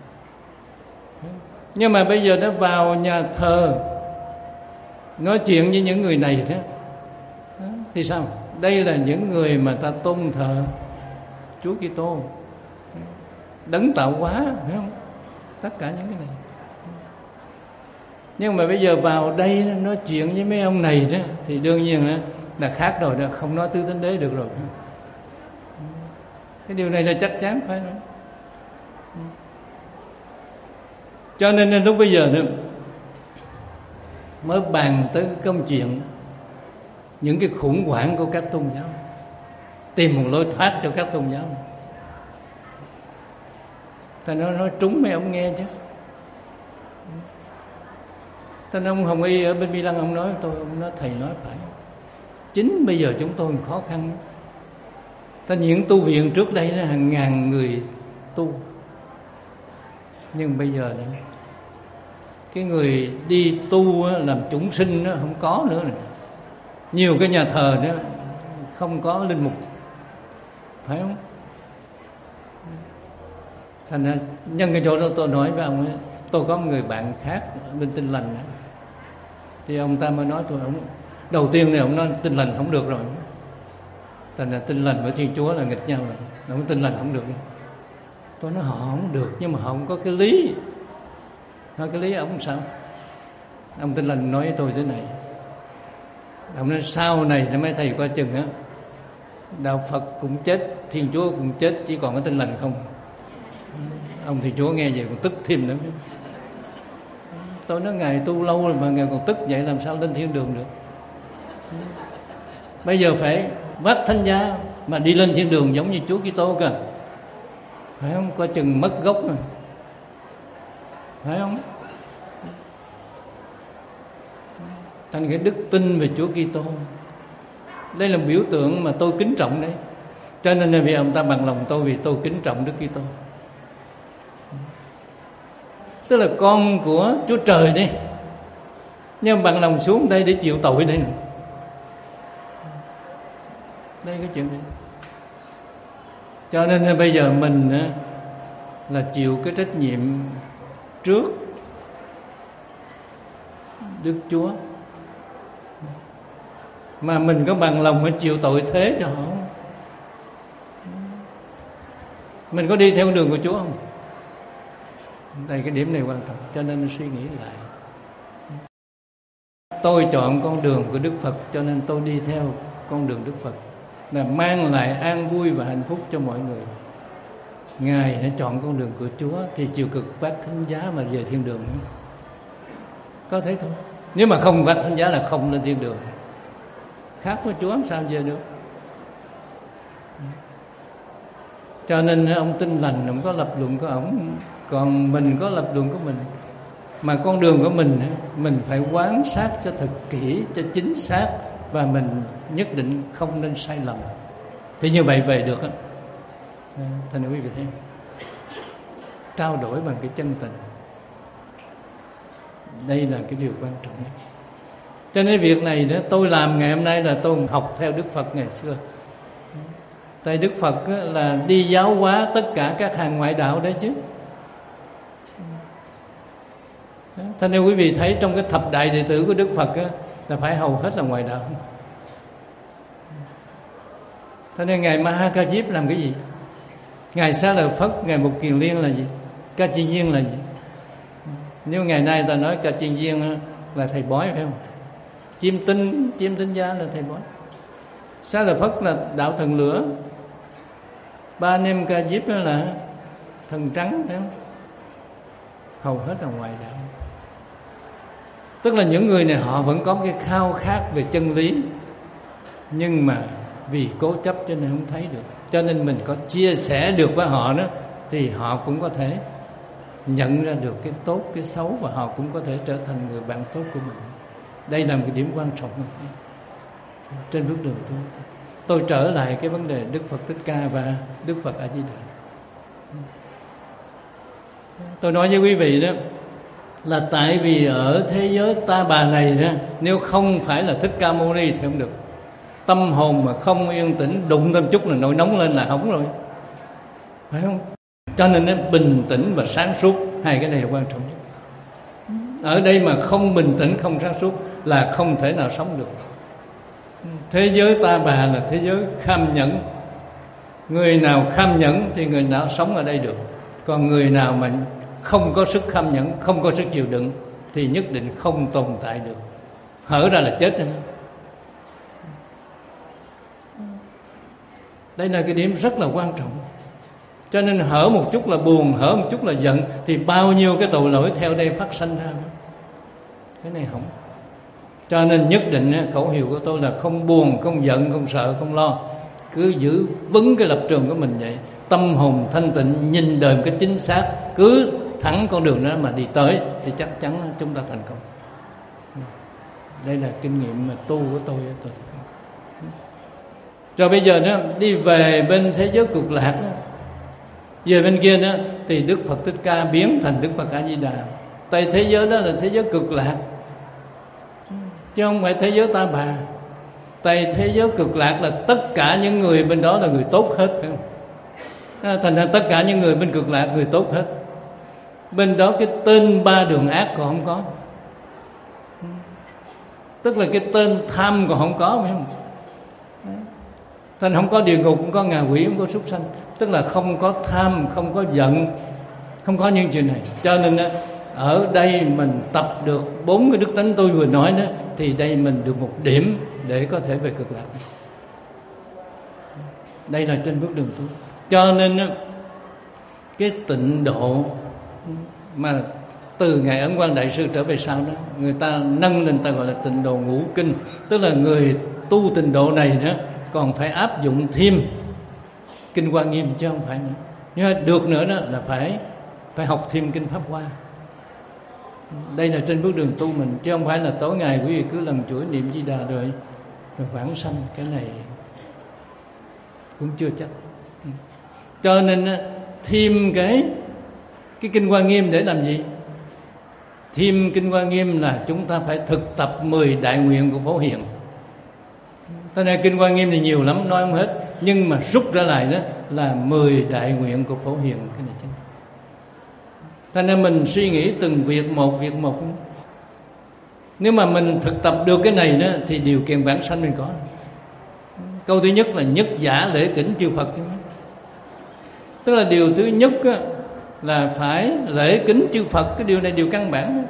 Nhưng mà bây giờ nó vào nhà thờ nói chuyện với những người này đó, thì sao? Đây là những người mà ta tôn thờ Chúa Kitô, đấng tạo hóa, phải không? Tất cả những cái này. Nhưng mà bây giờ vào đây nói chuyện với mấy ông này đó, thì đương nhiên là khác rồi đó, không nói tứ thánh đế được rồi. Cái điều này là chắc chắn phải rồi. Cho nên lúc bây giờ đó, mới bàn tới cái công chuyện những cái khủng hoảng của các tôn giáo, tìm một lối thoát cho các tôn giáo. Ta nói, nói trúng mấy ông nghe chứ. Tên ông Hồng Y ở bên Bi Lăng, ông nói tôi, ông nói thầy nói phải. Chính bây giờ chúng tôi khó khăn. Ta những tu viện trước đây là hàng ngàn người tu, nhưng bây giờ này, cái người đi tu làm chúng sinh đó không có nữa này. Nhiều cái nhà thờ đó không có linh mục, phải không? Thành ra nhân cái chỗ đó tôi nói với ông ấy, tôi có một người bạn khác bên Tin Lành đó. Thì ông ta mới nói tôi, ông đầu tiên thì ông nói Tin Lành không được rồi. Thành ra Tin Lành với Thiên Chúa là nghịch nhau rồi, ông Tin Lành không được. Tôi nói họ không được, nhưng mà họ không có cái lý. Nói cái lý ông sao? Ông Tin Lành nói với tôi thế này, ông nói sau này để mấy thầy qua chừng á, đạo Phật cũng chết, Thiên Chúa cũng chết, chỉ còn cái Tin Lành không. Ông Thiên Chúa nghe vậy còn tức thêm nữa. Tôi nói Ngài tu lâu rồi mà Ngài còn tức vậy làm sao lên thiên đường được. Bây giờ phải vác thánh giá mà đi lên thiên đường giống như Chúa Kitô kìa, phải không? Coi chừng mất gốc rồi, phải không? Thành cái đức tin về Chúa Kitô, đây là biểu tượng mà tôi kính trọng đấy. Cho nên là vì ông ta bằng lòng tôi, vì tôi kính trọng Đức Kitô. Tức là con của Chúa Trời đi, nhưng bằng lòng xuống đây để chịu tội đây nè. Đây cái chuyện này. Cho nên là bây giờ mình á, là chịu cái trách nhiệm trước Đức Chúa, mà mình có bằng lòng phải chịu tội thế cho họ? Mình có đi theo đường của Chúa không? Đây cái điểm này quan trọng. Cho nên suy nghĩ lại. Tôi chọn con đường của Đức Phật, cho nên tôi đi theo con đường Đức Phật, là mang lại an vui và hạnh phúc cho mọi người. Ngài đã chọn con đường của Chúa thì chịu cực vác thánh giá mà về thiên đường. Có thế thôi. Nếu mà không vác thánh giá là không lên thiên đường. Khác với Chúa sao về được? Cho nên ông Tin Lành ông có lập luận của ông, còn mình có lập luận của mình. Mà con đường của mình mình phải quan sát cho thật kỹ, cho chính xác, và mình nhất định không nên sai lầm. Thì như vậy về được á. Thành quý vị thấy, trao đổi bằng cái chân tình, đây là cái điều quan trọng nhất. Cho nên việc này đó tôi làm ngày hôm nay là tôi học theo Đức Phật ngày xưa. Tại Đức Phật là đi giáo hóa tất cả các hàng ngoại đạo đấy chứ. Thế nên quý vị thấy trong cái thập đại đệ tử của Đức Phật á, là phải hầu hết là ngoại đạo. Thế nên Ngài Ma Ha Ca Diếp làm cái gì? Ngài Xá Lợi Phất, Ngài Mục Kiền Liên là gì? Ca Chi Viên là gì? Nếu ngày nay ta nói Ca Chi Viên là thầy bói phải không? Chiêm tinh, chiêm tinh gia là thầy bói. Xá Lợi Phất là đạo thần lửa. Ba anh em Ca Diếp là thần trắng phải không? Hầu hết là ngoại đạo. Tức là những người này họ vẫn có cái khao khát về chân lý, nhưng mà vì cố chấp cho nên không thấy được. Cho nên mình có chia sẻ được với họ đó, thì họ cũng có thể nhận ra được cái tốt, cái xấu, và họ cũng có thể trở thành người bạn tốt của mình. Đây là một cái điểm quan trọng trên bước đường tôi. Tôi trở lại cái vấn đề Đức Phật Thích Ca và Đức Phật A Di Đà. Tôi nói với quý vị đó, là tại vì ở thế giới ta bà này đó, nếu không phải là Thích Ca Mâu Ni thì không được. Tâm hồn mà không yên tĩnh, đụng thêm chút là nổi nóng lên là hỏng rồi, phải không? Cho nên nó bình tĩnh và sáng suốt, hai cái này là quan trọng nhất. Ở đây mà không bình tĩnh, không sáng suốt là không thể nào sống được. Thế giới ta bà là thế giới kham nhẫn. Người nào kham nhẫn thì người nào sống ở đây được. Còn người nào mà không có sức kham nhẫn, không có sức chịu đựng thì nhất định không tồn tại được. Hở ra là chết rồi. Đây là cái điểm rất là quan trọng. Cho nên hở một chút là buồn, hở một chút là giận, thì bao nhiêu cái tội lỗi theo đây phát sinh ra. Cái này không. Cho nên nhất định khẩu hiệu của tôi là không buồn, không giận, không sợ, không lo. Cứ giữ vững cái lập trường của mình vậy. Tâm hồn thanh tịnh, nhìn đời một cái chính xác, cứ thẳng con đường đó mà đi tới thì chắc chắn chúng ta thành công. Đây là kinh nghiệm mà tu của tôi. tôi. Rồi bây giờ đó, đi về bên thế giới cực lạc đó. Về bên kia đó thì Đức Phật Thích Ca biến thành Đức Phật A Di Đà. Tại thế giới đó là thế giới cực lạc, chứ không phải thế giới ta bà. Tại thế giới cực lạc là tất cả những người bên đó là người tốt hết, phải không? Thành ra tất cả những người bên cực lạc người tốt hết. Bên đó cái tên ba đường ác còn không có. Tức là cái tên tham còn không có, phải không? Thành không có địa ngục, không có ngạ quỷ, không có súc sanh. Tức là không có tham, không có giận, không có những chuyện này. Cho nên ở đây mình tập được bốn cái đức tánh tôi vừa nói đó, thì đây mình được một điểm để có thể về cực lạc. Đây là trên bước đường tu. Cho nên cái tịnh độ mà từ ngày Ấn Quang Đại Sư trở về sau đó, người ta nâng lên ta gọi là tịnh độ ngũ kinh, tức là người tu tịnh độ này đó còn phải áp dụng thêm kinh Hoa Nghiêm chứ không phải nữa. Nhưng được nữa đó là phải phải học thêm kinh Pháp Hoa. Đây là trên bước đường tu mình, chứ không phải là tối ngày quý vị cứ lần chuỗi niệm Di Đà rồi rồi vãng sanh. Cái này cũng chưa chắc. Cho nên thêm cái cái kinh Hoa Nghiêm để làm gì? Thêm kinh Hoa Nghiêm là chúng ta phải thực tập mười đại nguyện của Phổ Hiền. Thế nên kinh Hoa Nghiêm thì nhiều lắm, nói không hết, nhưng mà rút ra lại đó là mười đại nguyện của Phổ Hiền. Cái này chứ. Thế nên mình suy nghĩ từng việc một, việc một. Nếu mà mình thực tập được cái này đó thì điều kiện vãng sanh mình có. Câu thứ nhất là nhất giả lễ kính chư Phật. Tức là điều thứ nhất á, là phải lễ kính chư Phật. Cái điều này điều căn bản.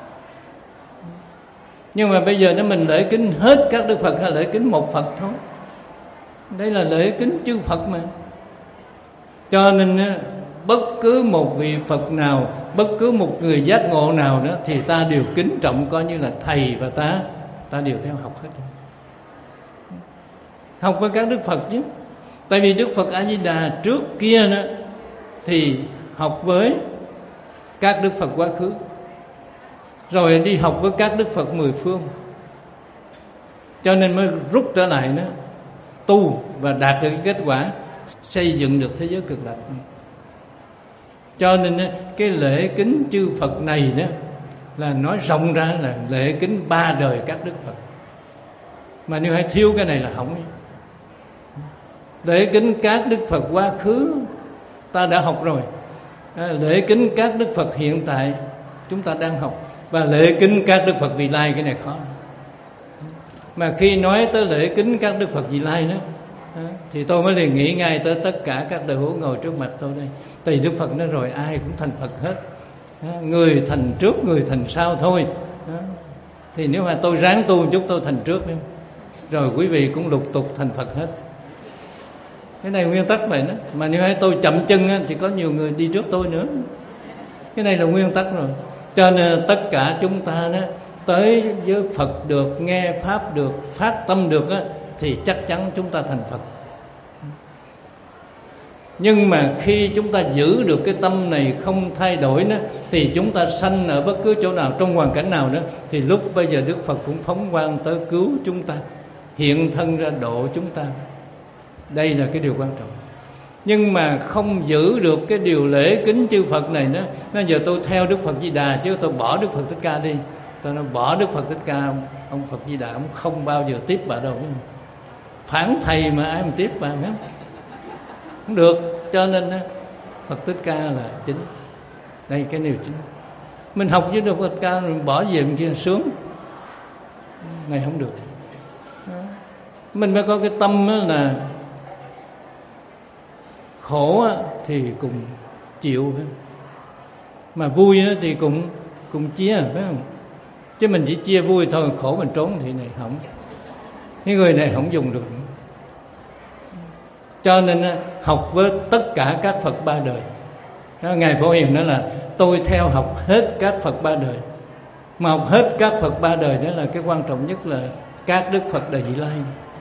Nhưng mà bây giờ nếu mình lễ kính hết các Đức Phật hay lễ kính một Phật thôi, đây là lễ kính chư Phật mà. Cho nên bất cứ một vị Phật nào, bất cứ một người giác ngộ nào đó thì ta đều kính trọng, coi như là thầy, và ta ta đều theo học hết. Học với các Đức Phật chứ. Tại vì Đức Phật A Di Đà trước kia đó thì học với các Đức Phật quá khứ, rồi đi học với các Đức Phật mười phương, cho nên mới rút trở lại đó tu và đạt được kết quả xây dựng được thế giới cực lạc. Cho nên cái lễ kính chư Phật này đó là nói rộng ra là lễ kính ba đời các Đức Phật. Mà nếu hay thiếu cái này là hỏng. Lễ kính các Đức Phật quá khứ ta đã học rồi, lễ kính các Đức Phật hiện tại chúng ta đang học, và lễ kính các Đức Phật vị lai, cái này khó. Mà khi nói tới lễ kính các Đức Phật vị lai đó thì tôi mới liền nghĩ ngay tới tất cả các đại hữu ngồi trước mặt tôi đây. Tại vì Đức Phật nói rồi ai cũng thành Phật hết, người thành trước người thành sau thôi. Thì nếu mà tôi ráng tu một chút tôi thành trước đi, rồi quý vị cũng lục tục thành Phật hết. Cái này nguyên tắc vậy đó. Mà nếu hay tôi chậm chân thì có nhiều người đi trước tôi nữa. Cái này là nguyên tắc rồi. Cho nên tất cả chúng ta đó tới với Phật được, nghe Pháp được, phát tâm được á, thì chắc chắn chúng ta thành Phật. Nhưng mà khi chúng ta giữ được cái tâm này không thay đổi đó, thì chúng ta sanh ở bất cứ chỗ nào, trong hoàn cảnh nào đó, thì lúc bây giờ Đức Phật cũng phóng quang tới cứu chúng ta, hiện thân ra độ chúng ta. Đây là cái điều quan trọng. Nhưng mà không giữ được cái điều lễ kính chư Phật này đó, bây giờ tôi theo Đức Phật Di Đà chứ tôi bỏ Đức Phật Thích Ca đi. Tôi nói bỏ Đức Phật Thích Ca, ông, ông Phật Di Đà ông không bao giờ tiếp bà đâu. Phản thầy mà ai mà tiếp bà nữa. Không được. Cho nên Phật Thích Ca là chính. Đây cái điều chính. Mình học với Đức Phật Thích Ca rồi bỏ về bên kia sướng. Này không được. Mình phải có cái tâm là khổ thì cùng chịu, mà vui thì cùng cùng chia, phải không? Chứ mình chỉ chia vui thôi, khổ mình trốn thì này không. Cái người này không dùng được. Cho nên học với tất cả các Phật ba đời. Ngài Phổ Hiền nói là tôi theo học hết các Phật ba đời. Mà học hết các Phật ba đời đó là cái quan trọng nhất là các Đức Phật Đại Vị Lai.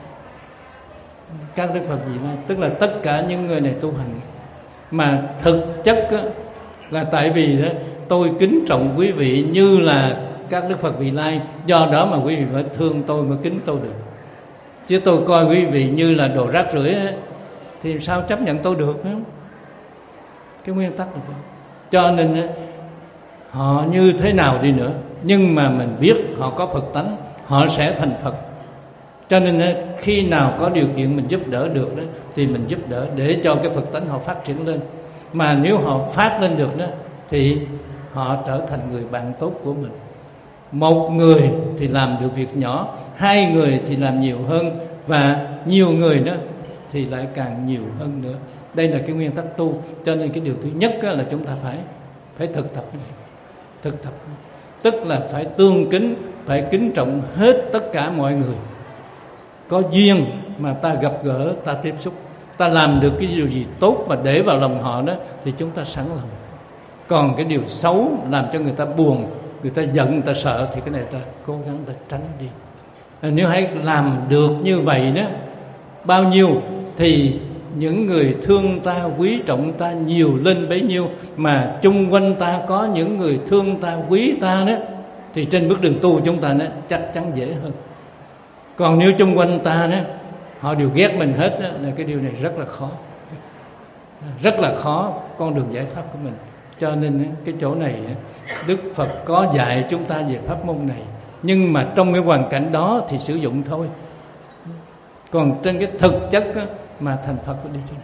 Các Đức Phật Vị Lai tức là tất cả những người này tu hành. Mà thực chất á, là tại vì đó, tôi kính trọng quý vị như là các Đức Phật Vị Lai, do đó mà quý vị phải thương tôi mới kính tôi được. Chứ tôi coi quý vị như là đồ rác rưởi á, thì sao chấp nhận tôi được, phải không? Cái nguyên tắc là thế. Cho nên họ như thế nào đi nữa, nhưng mà mình biết họ có Phật tánh, họ sẽ thành Phật. Cho nên khi nào có điều kiện mình giúp đỡ được đó, thì mình giúp đỡ để cho cái Phật tánh họ phát triển lên. Mà nếu họ phát lên được đó, thì họ trở thành người bạn tốt của mình. Một người thì làm được việc nhỏ, hai người thì làm nhiều hơn, và nhiều người đó thì lại càng nhiều hơn nữa. Đây là cái nguyên tắc tu. Cho nên cái điều thứ nhất là chúng ta phải phải thực tập cái này. Thực tập tức là phải tương kính, phải kính trọng hết tất cả mọi người. Có duyên mà ta gặp gỡ, ta tiếp xúc, ta làm được cái điều gì tốt mà để vào lòng họ đó, thì chúng ta sẵn lòng. Còn cái điều xấu làm cho người ta buồn, người ta giận, người ta sợ, thì cái này ta cố gắng ta tránh đi. Nếu hãy làm được như vậy đó, bao nhiêu thì những người thương ta, quý trọng ta nhiều lên bấy nhiêu. Mà chung quanh ta có những người thương ta, quý ta đó, thì trên bước đường tu chúng ta đó, chắc chắn dễ hơn. Còn nếu chung quanh ta đó, họ đều ghét mình hết đó, là cái điều này rất là khó, rất là khó con đường giải thoát của mình. Cho nên cái chỗ này Đức Phật có dạy chúng ta về pháp môn này, nhưng mà trong cái hoàn cảnh đó thì sử dụng thôi. Còn trên cái thực chất á, mà thành Phật đi trên.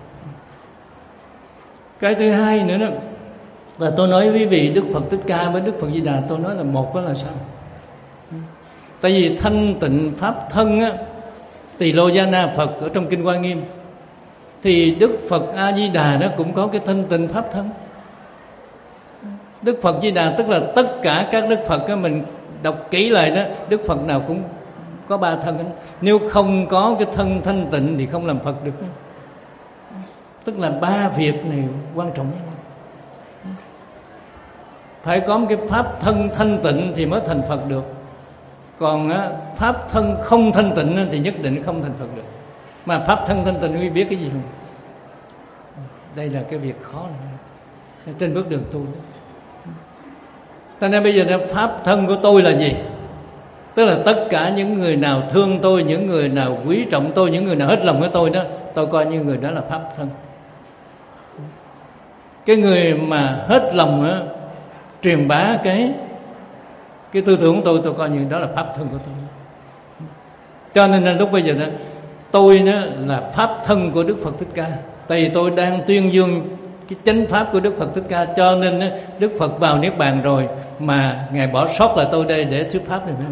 Cái thứ hai nữa đó, và tôi nói với vị Đức Phật Thích Ca với Đức Phật Di Đà, tôi nói là một đó là sao? Tại vì thanh tịnh pháp thân á, Tỳ Lô Gia Na Phật ở trong Kinh Hoa Nghiêm, thì Đức Phật A Di Đà đó cũng có cái thanh tịnh pháp thân. Đức Phật Di Đà tức là tất cả các Đức Phật á, mình đọc kỹ lại đó, Đức Phật nào cũng có ba thân. Nếu không có cái thân thanh tịnh thì không làm Phật được. Tức là ba việc này quan trọng. Phải có một cái pháp thân thanh tịnh thì mới thành Phật được. Còn á, pháp thân không thanh tịnh thì nhất định không thành Phật được. Mà pháp thân thanh tịnh quý biết cái gì không? Đây là cái việc khó này, trên bước đường tu. Cho nên bây giờ đó, pháp thân của tôi là gì? Tức là tất cả những người nào thương tôi, những người nào quý trọng tôi, những người nào hết lòng với tôi đó, tôi coi như người đó là pháp thân. Cái người mà hết lòng á, truyền bá cái cái tư tưởng của tôi, tôi coi như đó là pháp thân của tôi. Cho nên là lúc bây giờ đó, tôi đó là pháp thân của Đức Phật Thích Ca. Tại vì tôi đang tuyên dương cái chánh pháp của Đức Phật Thích Ca, cho nên đó, Đức Phật vào Niết Bàn rồi mà Ngài bỏ sót lại tôi đây để thuyết pháp này.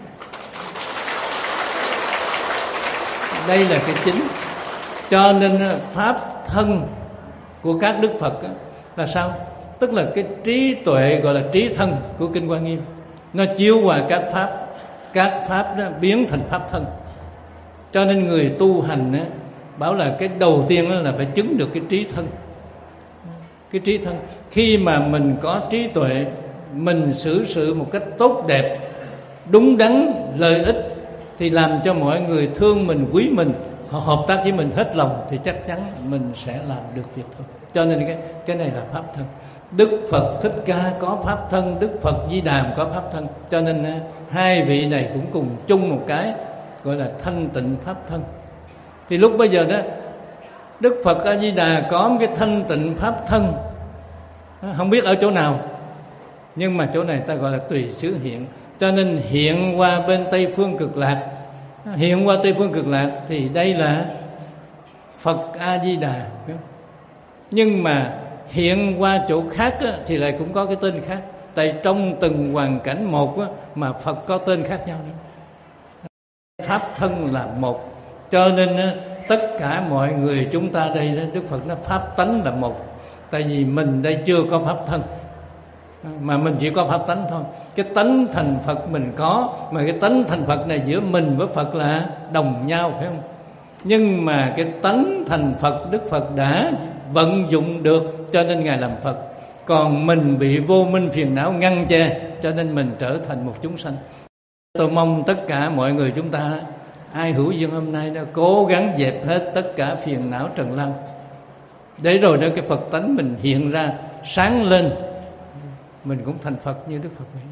Đây là cái chính. Cho nên pháp thân của các Đức Phật là sao? Tức là cái trí tuệ gọi là trí thân của Kinh Hoa Nghiêm, nó chiếu qua các pháp, các pháp đó biến thành pháp thân. Cho nên người tu hành đó, bảo là cái đầu tiên đó là phải chứng được cái trí thân. Cái trí thân, khi mà mình có trí tuệ, mình xử sự một cách tốt đẹp, đúng đắn, lợi ích, thì làm cho mọi người thương mình, quý mình, họ hợp tác với mình hết lòng, thì chắc chắn mình sẽ làm được việc thôi. Cho nên cái, cái này là pháp thân. Đức Phật Thích Ca có pháp thân, Đức Phật Di Đà có pháp thân. Cho nên hai vị này cũng cùng chung một cái gọi là thanh tịnh pháp thân. Thì lúc bây giờ đó, Đức Phật A Di Đà có một cái thanh tịnh pháp thân, không biết ở chỗ nào, nhưng mà chỗ này ta gọi là tùy xứ hiện. Cho nên hiện qua bên Tây Phương Cực Lạc, hiện qua Tây Phương Cực Lạc thì đây là Phật A Di Đà. Nhưng mà hiện qua chỗ khác á, thì lại cũng có cái tên khác. Tại trong từng hoàn cảnh một á, mà Phật có tên khác nhau nữa. Pháp thân là một. Cho nên á, tất cả mọi người chúng ta đây đó, Đức Phật nói pháp tánh là một. Tại vì mình đây chưa có pháp thân, mà mình chỉ có pháp tánh thôi. Cái tánh thành Phật mình có, mà cái tánh thành Phật này giữa mình với Phật là đồng nhau, phải không? Nhưng mà cái tánh thành Phật Đức Phật đã vận dụng được, cho nên Ngài làm Phật. Còn mình bị vô minh phiền não ngăn che, cho nên mình trở thành một chúng sanh. Tôi mong tất cả mọi người chúng ta, ai hữu duyên hôm nay đã cố gắng dẹp hết tất cả phiền não trần lao, để rồi đó cái Phật tánh mình hiện ra sáng lên, mình cũng thành Phật như Đức Phật vậy.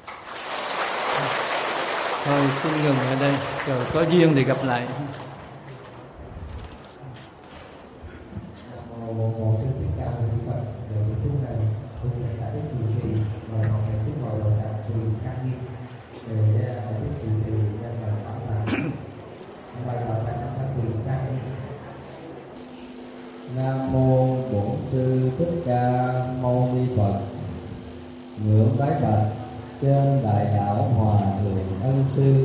Thôi xin ngừng ở đây, rồi có duyên thì gặp lại. Nam mô Bổn Sư Thích Ca Mâu Ni Phật. Ngưỡng bái bạch trên đại đạo Hòa Thượng Ân Sư.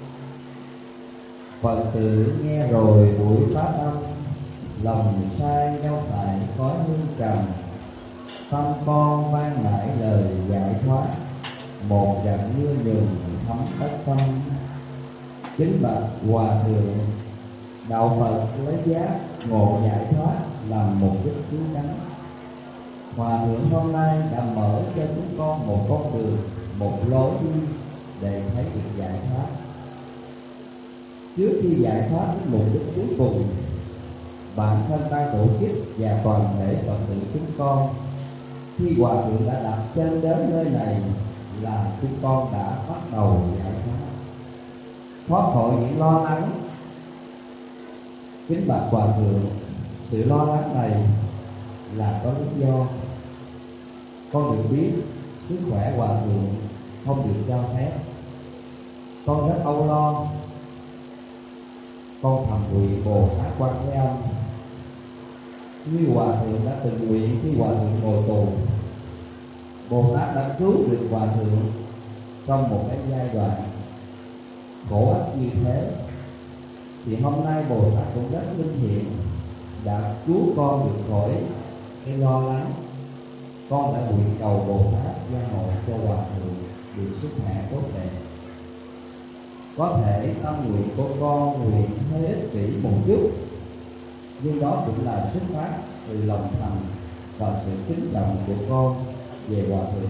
Phật tử nghe rồi buổi pháp âm, lòng sai nhau phải có hương trầm. Tâm con vang mãi lời giải thoát, một giọt mưa nhường thấm tất tâm. Kính bạch Hòa Thượng, đạo Phật lấy giác ngộ giải thoát làm một đích cứu cánh. Hòa thượng hôm nay đã mở cho chúng con một con đường, một lối đi để thấy việc giải thoát. Trước khi giải thoát đến mục đích cuối cùng, bản thân ban tổ chức và toàn thể Phật tử chúng con, khi Hòa thượng đã đặt chân đến nơi này là chúng con đã bắt đầu giải thoát, thoát khỏi những lo lắng. Kính bạch Hòa thượng, sự lo lắng này là có lý do. Con được biết sức khỏe Hòa thượng không được cho phép, con rất âu lo. Con thầm nguyện Bồ Tát Quan Thế Âm như Hòa thượng đã từng nguyện khi Hòa thượng ngồi tù. Bồ Tát đã cứu được Hòa thượng trong một cái giai đoạn khổ ách như thế, thì hôm nay Bồ Tát cũng rất linh thiện đã cứu con được khỏi cái lo lắng. Con đã nguyện cầu Bồ Tát gia hộ cho Hòa thượng được sức khỏe tốt đẹp. Có thể tâm nguyện của con nguyện hơi ích kỷ một chút, nhưng đó cũng là xuất phát từ lòng thành và sự kính trọng của con về Hòa thượng.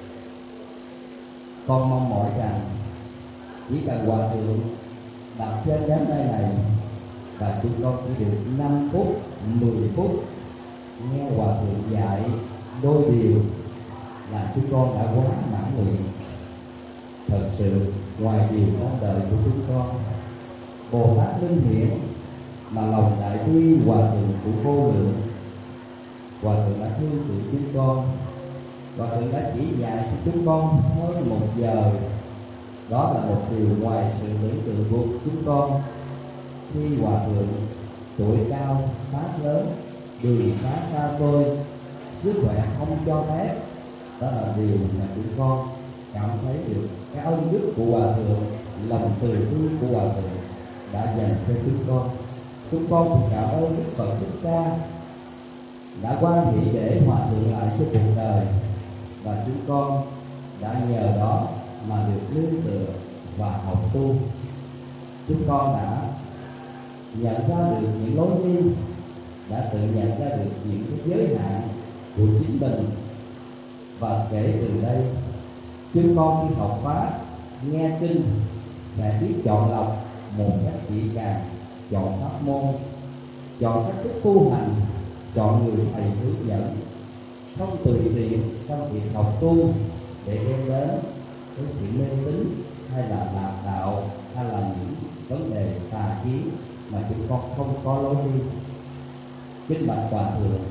Con mong mỏi rằng chỉ cần Hòa thượng đặt chân đến nơi này và chúng con chỉ được năm phút, mười phút nghe Hòa thượng dạy đôi điều là chúng con đã quá mãn nguyện. Thật sự ngoài điều mong đợi của chúng con, Bồ Tát linh thiện mà lòng đại bi Hòa thượng của vô lượng. Hòa thượng đã thương tụi chúng con, Hòa thượng đã chỉ dạy cho chúng con hơn một giờ. Đó là một điều ngoài sự tưởng tượng của chúng con. Khi Hòa thượng tuổi cao, phát lớn, đường xá xa xôi, sức khỏe không cho phép, đó là điều mà chúng con cảm thấy được cái ân đức của Hòa thượng, lòng từ bi của Hòa thượng đã dành cho chúng con. Chúng con thì cảm ơn Đức Phật Thích Ca đã quan hệ để Hòa thượng lại cho cuộc đời, và chúng con đã nhờ đó mà được nương tựa và học tu. Chúng con đã nhận ra được những lối đi, đã tự nhận ra được những cái giới hạn của chính mình, và kể từ đây chúng con khi học pháp, nghe kinh sẽ biết chọn lọc một cách kỹ càng, chọn pháp môn, chọn cách thức tu hành, chọn người thầy hướng dẫn, không tùy tiện trong việc học tu để đem đến cái sự mê tín hay là lạc đạo hay là những vấn đề tà kiến mà chúng con không có lối đi. Kính bạch Hòa thượng,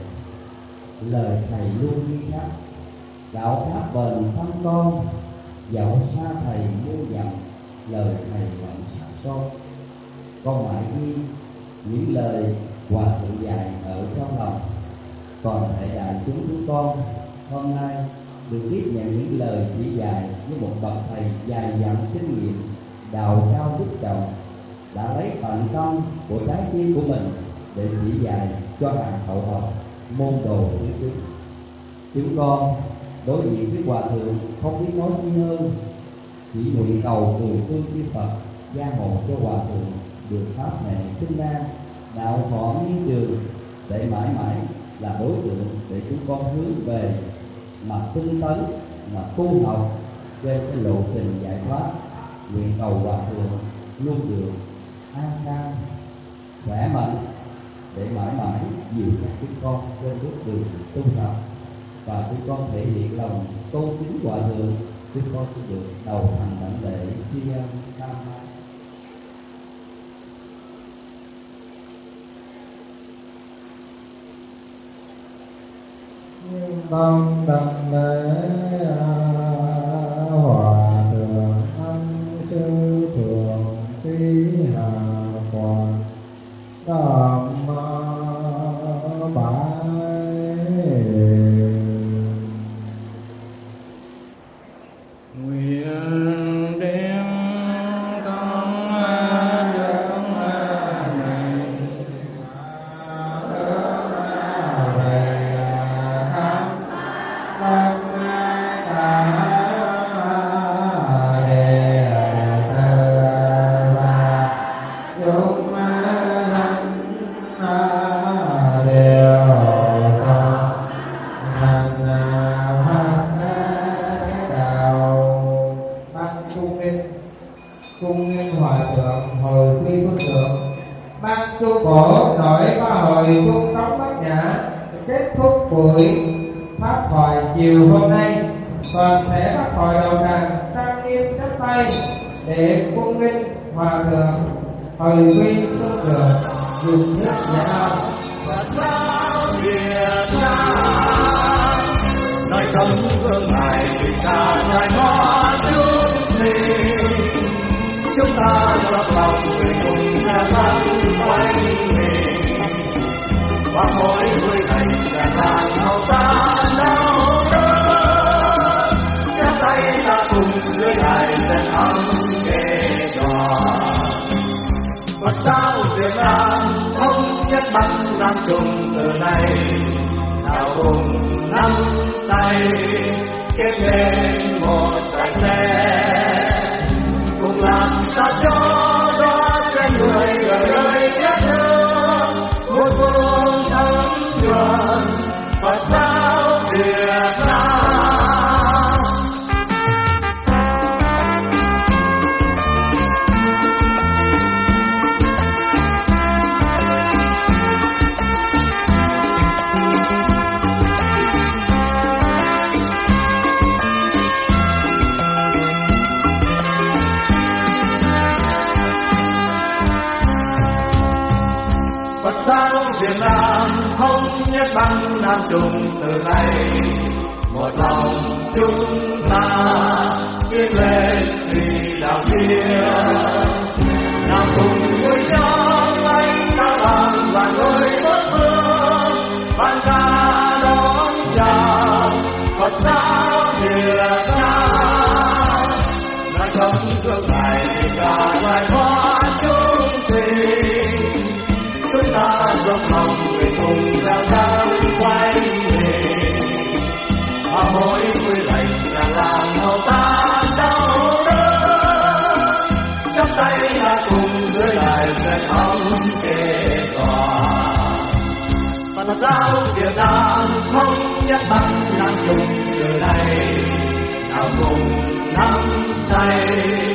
lời thầy luôn ghi khắc: đạo pháp bền thân con, dẫu xa thầy muôn dặm, lời thầy vẫn sắc son. Con mãi ghi những lời Hòa thượng dạy ở trong lòng. Còn thể đại chúng chúng con hôm nay được tiếp nhận những lời chỉ dạy với một bậc thầy dài dặn kinh nghiệm, đạo cao đức trọng, đã lấy tận tâm của trái tim của mình để chỉ dạy cho hàng hậu học môn đồ của chúng. Chúng con đối diện với Hòa thượng không biết nói chi hơn, chỉ nguyện cầu từ phương chư Phật gia hộ cho Hòa thượng được pháp hệ tinh đan, đạo thọ miên trường, để mãi mãi là đối tượng để chúng con hướng về mà tinh tấn, mà tu học trên cái lộ trình giải thoát. Nguyện cầu Hòa thượng luôn được an khang, khỏe mạnh, để mãi mãi dìu dắt chúng con trên bước đường tu tập. Và chúng con thể hiện lòng tôn kính Hòa thượng, chúng con sẽ được đầu thành đảnh lễ tri ân tam hai. Con đảnh lễ Hòa thượng ân sư thường trí hà quang đàm bái. Nguyện đem con dưỡng này về khắp đất cổ đội ba hồi trung cống bát nhã kết thúc buổi pháp thoại chiều hôm nay. Toàn thể các hội đầu đàn trang nghiêm chắp tay để cung nghênh hòa thượng hồi quy tương lượng dùng nước giải ao. Phật giáo Việt Nam nói tấm gương ngài vì cha ngài hóa chúng sinh, chúng ta dốc lòng về cùng nhà văn quanh mình và mỗi vui ngày là làng hậu ta đau đớn, chắp tay ta cùng dưới đài dân ấm kề đoàn. Phật giáo Việt Nam thống nhất Bắc Nam Trung từ nay, nào cùng nắm tay kết nên một đại xe, cùng làm sao cho đó sẽ người đời ơi đất nước một vùng thấm nhuần Phật giáo Việt Nam. Phật giáo Việt Nam thống nhất Bắc Nam Trung từ nay, một lòng chúng ta tiến lên vì đạo kia, nào cùng vui nhóm anh ta làm và người bốn phương ban ca đón chào Phật giáo Việt Nam. Nói tấm gương ngài vì cả loài hóa chúng sinh, chúng ta dốc lòng về cùng giao đang quay về và mỗi vui lành là làm hậu ta đau đớn, chắp tay là cùng dưới đài dân ấm kề đoàn. Phật giáo Việt Nam thống nhất Bắc Nam Trung từ nay, nào cùng nắm tay